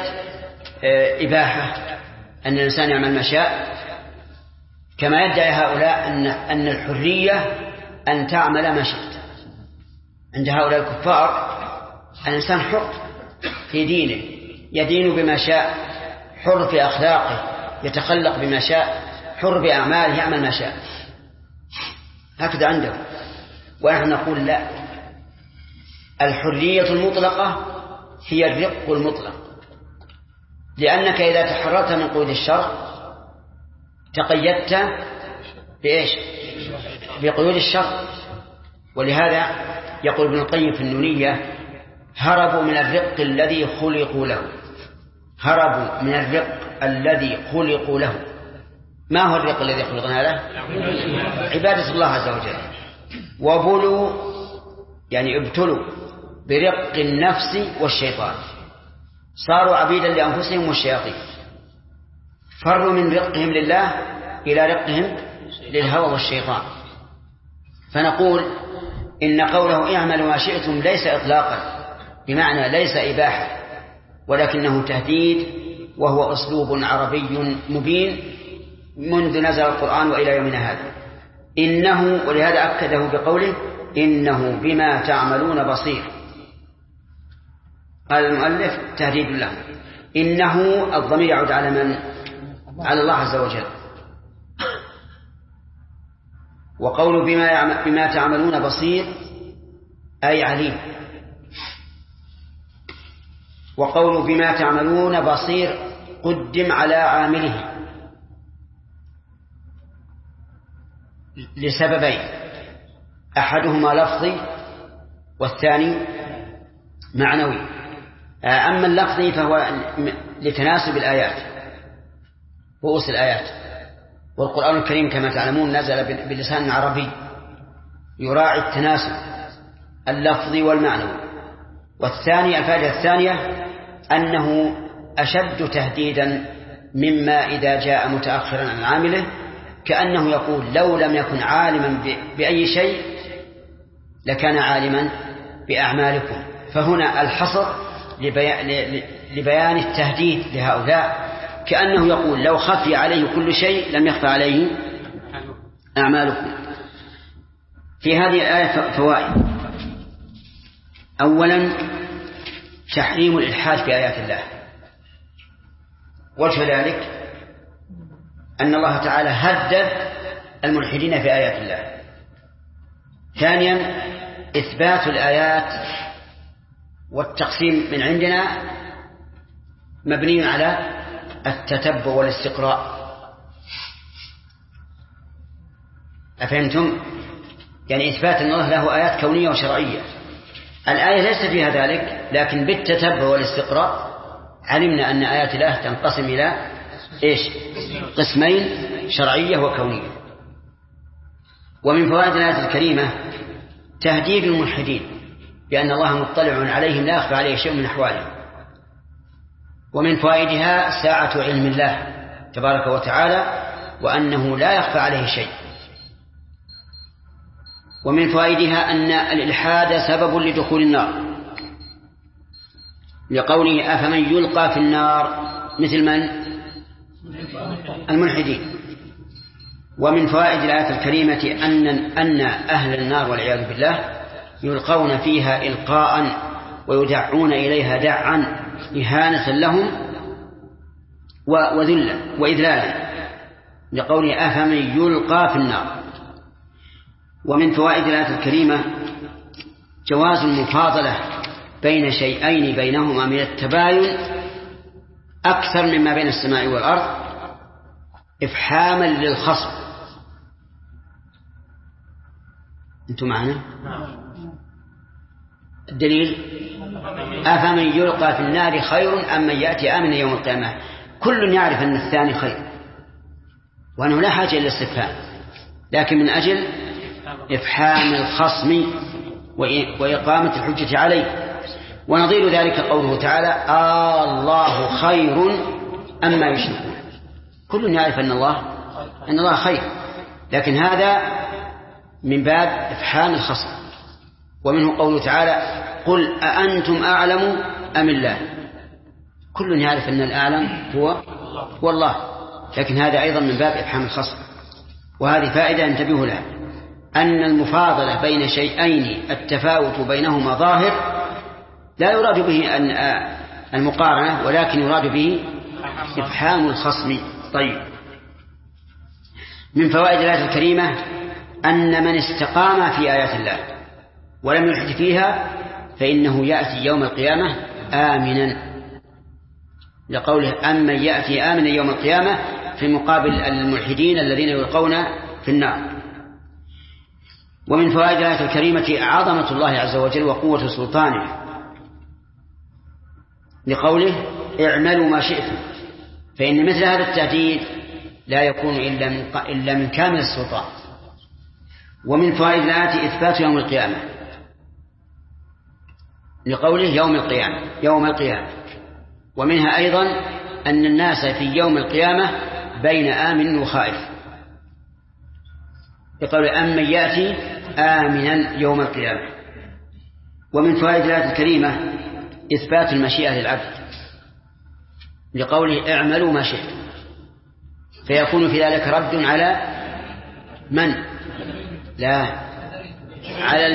إباحة أن الإنسان يعمل ما شاء كما يدعي هؤلاء أن الحرية أن تعمل ما شئت. عند هؤلاء الكفار الإنسان حر في دينه، يدين بما شاء، حر في أخلاقه، يتخلق بما شاء، حر بأعماله، يعمل ما شاء، هكذا عنده. ونحن نقول لا، الحرية المطلقة هي الرق المطلق، لأنك إذا تحررت من قيود الشرع تقيدت بإيش؟ بقيود الشرع. ولهذا يقول ابن القيم في النونية هربوا من الرق الذي خلقوا له. هربوا من الرق الذي خلقوا له. ما هو الرق الذي خلقنا له؟ عبادة الله عز وجل. وبلوا يعني ابتلوا برق النفس والشيطان، صاروا عبيدا لأنفسهم والشياطين، فروا من رقهم لله إلى رقهم للهوى والشيطان. فنقول إن قوله اعملوا ما شئتم ليس إطلاقا بمعنى ليس إباحة، ولكنه تهديد، وهو أسلوب عربي مبين منذ نزل القرآن وإلى يومنا هذا. إنه، ولهذا أكده بقوله إنه بما تعملون بصير. قال المؤلف تهديد له. إنه الضمير يعود على من؟ على الله عز وجل. وقول بما تعملون بصير أي عليم. وقول بما تعملون بصير قدم على عامله لسببين، أحدهما لفظي والثاني معنوي. أما اللفظي فهو لتناسب الآيات، رؤوس الآيات، والقرآن الكريم كما تعلمون نزل بلسان عربي يراعي التناسب اللفظي والمعنوي. والثاني الفائدة الثانية أنه أشد تهديدا مما إذا جاء متأخرا عن عامله، كأنه يقول لو لم يكن عالما بأي شيء لكان عالما بأعمالكم. فهنا الحصر لبيان التهديد لهؤلاء، كأنه يقول لو خفي عليه كل شيء لم يخفى عليه أعمالكم. في هذه الآية فوائد. أولا تحريم الإلحاد في آيات الله، وجه ذلك أن الله تعالى هدد الملحدين في آيات الله. ثانيا إثبات الآيات والتقسيم من عندنا مبني على التتبع والاستقراء. أفهمتم؟ يعني إثبات أن الله له آيات كونية وشرعية. الآية ليس فيها ذلك، لكن بالتتبع والاستقراء علمنا أن آيات الله تنقسم إلى إيش؟ قسمين، شرعية وكونية. ومن فوائد الآية الكريمة تهديد الملحدين بأن الله مطلع عليهم لا يخفى عليه شيء من أحوالهم. ومن فوائدها ساعة علم الله تبارك وتعالى وأنه لا يخفى عليه شيء. ومن فوائدها أن الإلحاد سبب لدخول النار، لقوله أفمن يلقى في النار مثل من؟ الملحدين. ومن فوائد الآية الكريمة أن أهل النار والعياذ بالله يلقون فيها إلقاء ويدعون إليها دعا إهانة لهم وذلا وإذلالا، لقوله أفمن يلقى في النار. ومن فوائد الآية الكريمة جواز المفاضلة بين شيئين بينهما من التباين أكثر مما بين السماء والأرض إفحاما للخصم. أنتم معنا؟ الدليل أفمن يلقى في النار خير أم من يأتي آمنا يوم القيامة. كل يعرف أن الثاني خير وأنه لا حاجة إلى الاستفهام، لكن من أجل إفحام الخصم وإقامة الحجة عليه. ونظير ذلك قوله تعالى الله خير أما يشركون. كل يعرف أن الله خير، لكن هذا من باب إفحام الخصم. ومنه قوله تعالى قل أأنتم أعلم أم الله. كل يعرف أن الأعلم هو الله، لكن هذا أيضا من باب إفحام الخصم. وهذه فائدة انتبهوا لها، أن المفاضلة بين شيئين التفاوت بينهما ظاهر لا يراد به أن المقارنة، ولكن يراد به إفحام الخصم. طيب، من فوائد الآية الكريمة أن من استقام في آيات الله ولم يلحد فيها فإنه يأتي يوم القيامة آمنا، لقوله أمن يأتي آمنا يوم القيامة في مقابل الملحدين الذين يلقون في النار. ومن فوائد الآية الكريمة عظمة الله عز وجل وقوة سلطانه، لقوله اعملوا ما شئتم، فإن مثل هذا التهديد لا يكون إلا من كامل السلطان. ومن فوائد الآية إثبات يوم القيامة، لقوله يوم القيامة. ومنها أيضا أن الناس في يوم القيامة بين آمن وخائف، لقوله أمن يأتي آمنا يوم القيامة. ومن فوائد الآية الكريمة إثبات المشيئة للعبد، لقوله اعملوا ما شئتم، فيكون في ذلك رد على من؟ لا، على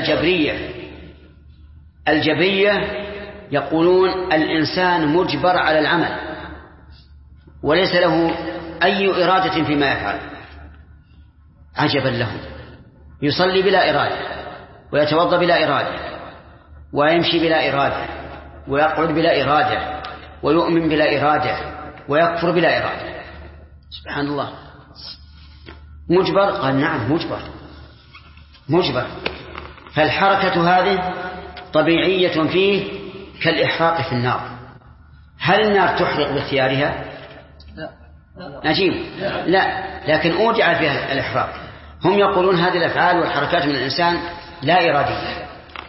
الجبرية يقولون الإنسان مجبر على العمل وليس له أي إرادة فيما يفعل. عجبا لهم، يصلي بلا إرادة، ويتوضأ بلا إرادة، ويمشي بلا إرادة، ويقعد بلا إرادة، ويؤمن بلا إرادة، ويكفر بلا إرادة. سبحان الله، مجبر؟ قال نعم مجبر. فالحركة هذه طبيعية فيه كالإحراق في النار. هل النار تحرق باختيارها؟ نجيب لا، لكن أوجع فيها الإحراق. هم يقولون هذه الأفعال والحركات من الإنسان لا إرادية،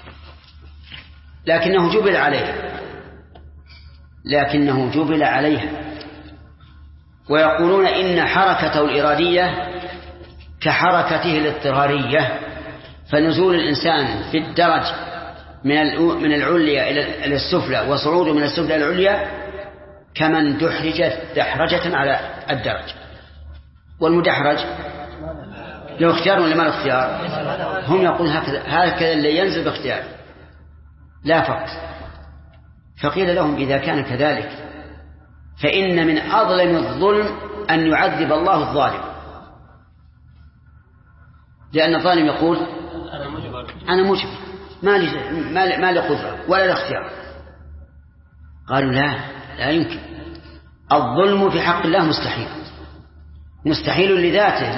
لكنه جبل عليها. ويقولون إن حركته الإرادية كحركته الاضطرارية، فنزول الإنسان في الدرج من العليا إلى السفلى وصعوده من السفلى إلى العليا كمن دحرجة على الدرج. والمدحرج له اختيار ولا ما له اختيار؟ هم يقولون هكذا اللي ينزل باختيار لا فقط. فقيل لهم إذا كان كذلك فإن من أظلم الظلم أن يعذب الله الظالم، لأن الظالم يقول أنا مجبر، ما لي قدرة ولا له اختيار. قالوا لا يمكن، الظلم في حق الله مستحيل لذاته،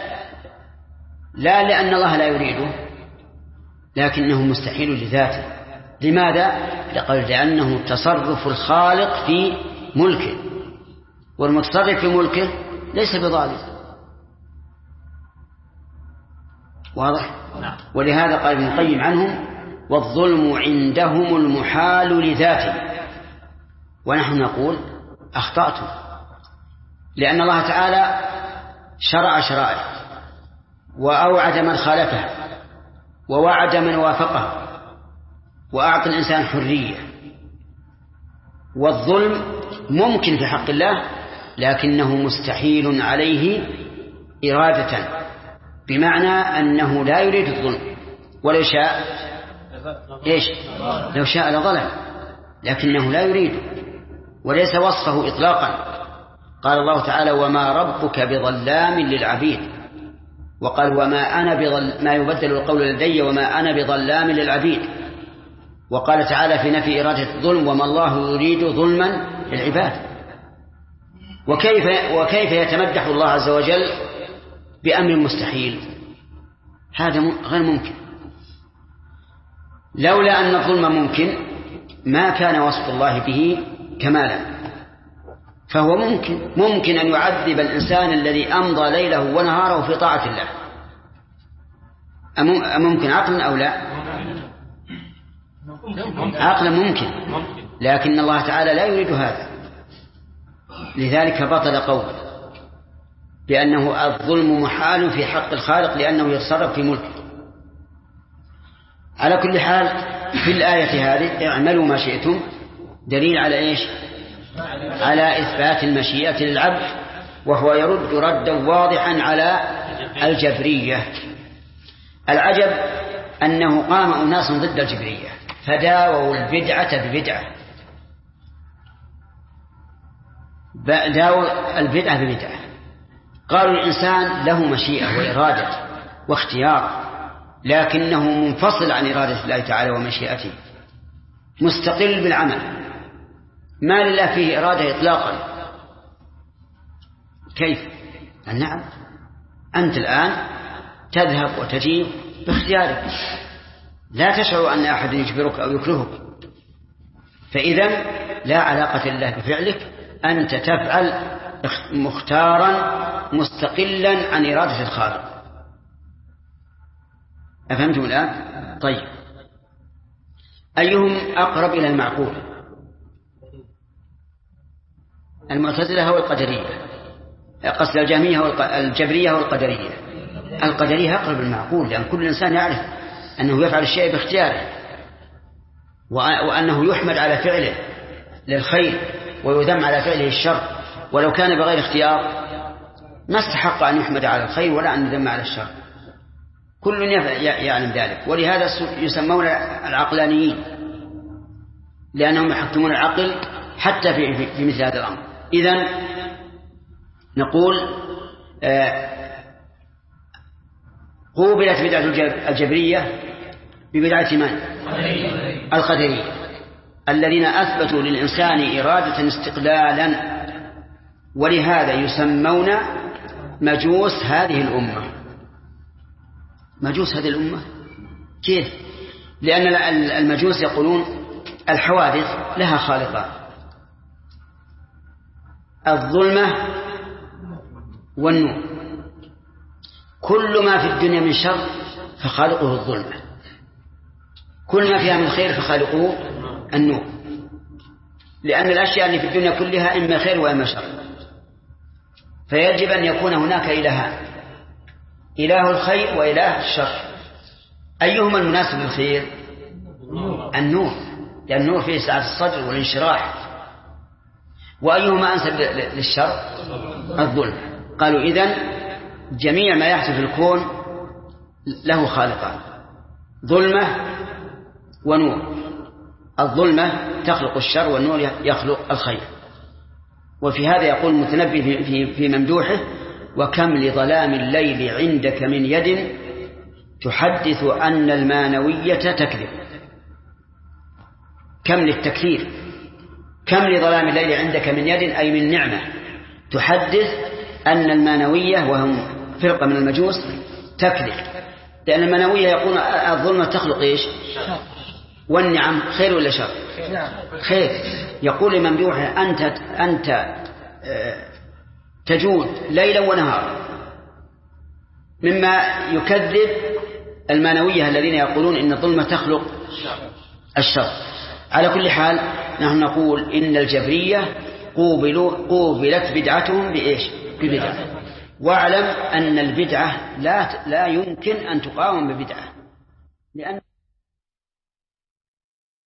لا لأن الله لا يريده، لكنه مستحيل لذاته. لماذا؟ لأنه تصرف الخالق في ملكه، والمتصرف في ملكه ليس بظالم. واضح؟ ولهذا قال ابن القيم عنهم والظلم عندهم المحال لذاته، ونحن نقول أخطأتم، لأن الله تعالى شرع شرائع وأوعد من خالفه ووعد من وافقه وأعطى الإنسان حرية. والظلم ممكن في حق الله لكنه مستحيل عليه إرادة، بمعنى أنه لا يريد الظلم، ولو شاء لو شاء لظلم، لكنه لا يريد وليس وصفه إطلاقا. قال الله تعالى وما ربك بظلام للعبيد، وقال وما أنا ما يبدل القول لدي وما أنا بظلام للعبيد. وقال تعالى في نفي إرادة الظلم وما الله يريد ظلما للعباد. وكيف يتمدح الله عز وجل بأمر مستحيل؟ هذا غير ممكن. لولا أن الظلم ممكن ما كان وصف الله به كمالا. فهو ممكن أن يعذب الإنسان الذي أمضى ليله ونهاره في طاعة الله، أممكن عقلا أو لا؟ عقلا ممكن، لكن الله تعالى لا يريد هذا، لذلك بطل قوله بأنه الظلم محال في حق الخالق لأنه يتصرف في ملكه. على كل حال في الآية هذه اعملوا ما شئتم دليل على إيش؟ على إثبات المشيئة للعبد، وهو يرد ردا واضحا على الجبرية. العجب أنه قام أناس ضد الجبرية فداووا البدعة ببدعة، داووا البدعة ببدعة. قالوا الإنسان له مشيئة وإرادة واختيار، لكنه منفصل عن إرادة الله تعالى ومشيئته، مستقل بالعمل، ما لله فيه إرادة إطلاقا. كيف؟ نعم، أنت الآن تذهب وتجيب باختيارك، لا تشعر أن أحد يجبرك أو يكرهك، فإذا لا علاقة لله بفعلك، أنت تفعل مختارا مستقلا عن إرادة الخالق. أفهمتم الآن؟ طيب، أيهم أقرب إلى المعقول؟ المعتزلة هو القدرية، قصد الجهمية هو الجبرية هو القدرية. القدرية أقرب المعقول، لأن كل إنسان يعرف أنه يفعل الشيء باختياره، وأنه يحمد على فعله للخير ويذم على فعله الشر، ولو كان بغير اختيار ما استحق أن يحمد على الخير ولا أن يذم على الشر. كل يعلم ذلك، ولهذا يسمون العقلانيين، لأنهم يحكمون العقل حتى في مثل هذا الأمر. إذن نقول قوبلت بدعة الجبرية ببدعة من؟ القدرية، الذين أثبتوا للإنسان إرادة استقلالا، ولهذا يسمون مجوس هذه الأمة. مجوس هذه الأمة كيف؟ لأن المجوس يقولون الحوادث لها خالقان، الظلمة والنور، كل ما في الدنيا من شر فخالقه الظلمة، كل ما فيها من خير فخالقه النور، لأن الأشياء اللي في الدنيا كلها إما خير وإما شر، فيجب أن يكون هناك إلهان، إله الخير وإله الشر. أيهما المناسب للخير؟ النور، لأن النور فيه سعة الصدر والانشراح. وأيهما أنسب للشر؟ الظلم. قالوا إذن جميع ما يحدث في الكون له خالقان، ظلمة ونور. الظلمة تخلق الشر والنور يخلق الخير. وفي هذا يقول المتنبي في ممدوحه وكم لظلام الليل عندك من يد تحدث أن المانوية تكذب. كم للتكثير، كم لظلام الليل عندك من يد أي من نعمة تحدث أن المانوية وهم فرقة من المجوس تكذب، لأن المانوية يقول الظلمة تخلق إيش؟ والنعم خير ولا شر؟ خير. يقول لممدوحه أنت تجود ليلا ونهارا، مما يكذب المانوية الذين يقولون إن الظلمة تخلق الشر. على كل حال نحن نقول إن الجبرية قوبلت بدعتهم بإيش؟ ببدعة. واعلم أن البدعة لا يمكن أن تقاوم ببدعة، لأن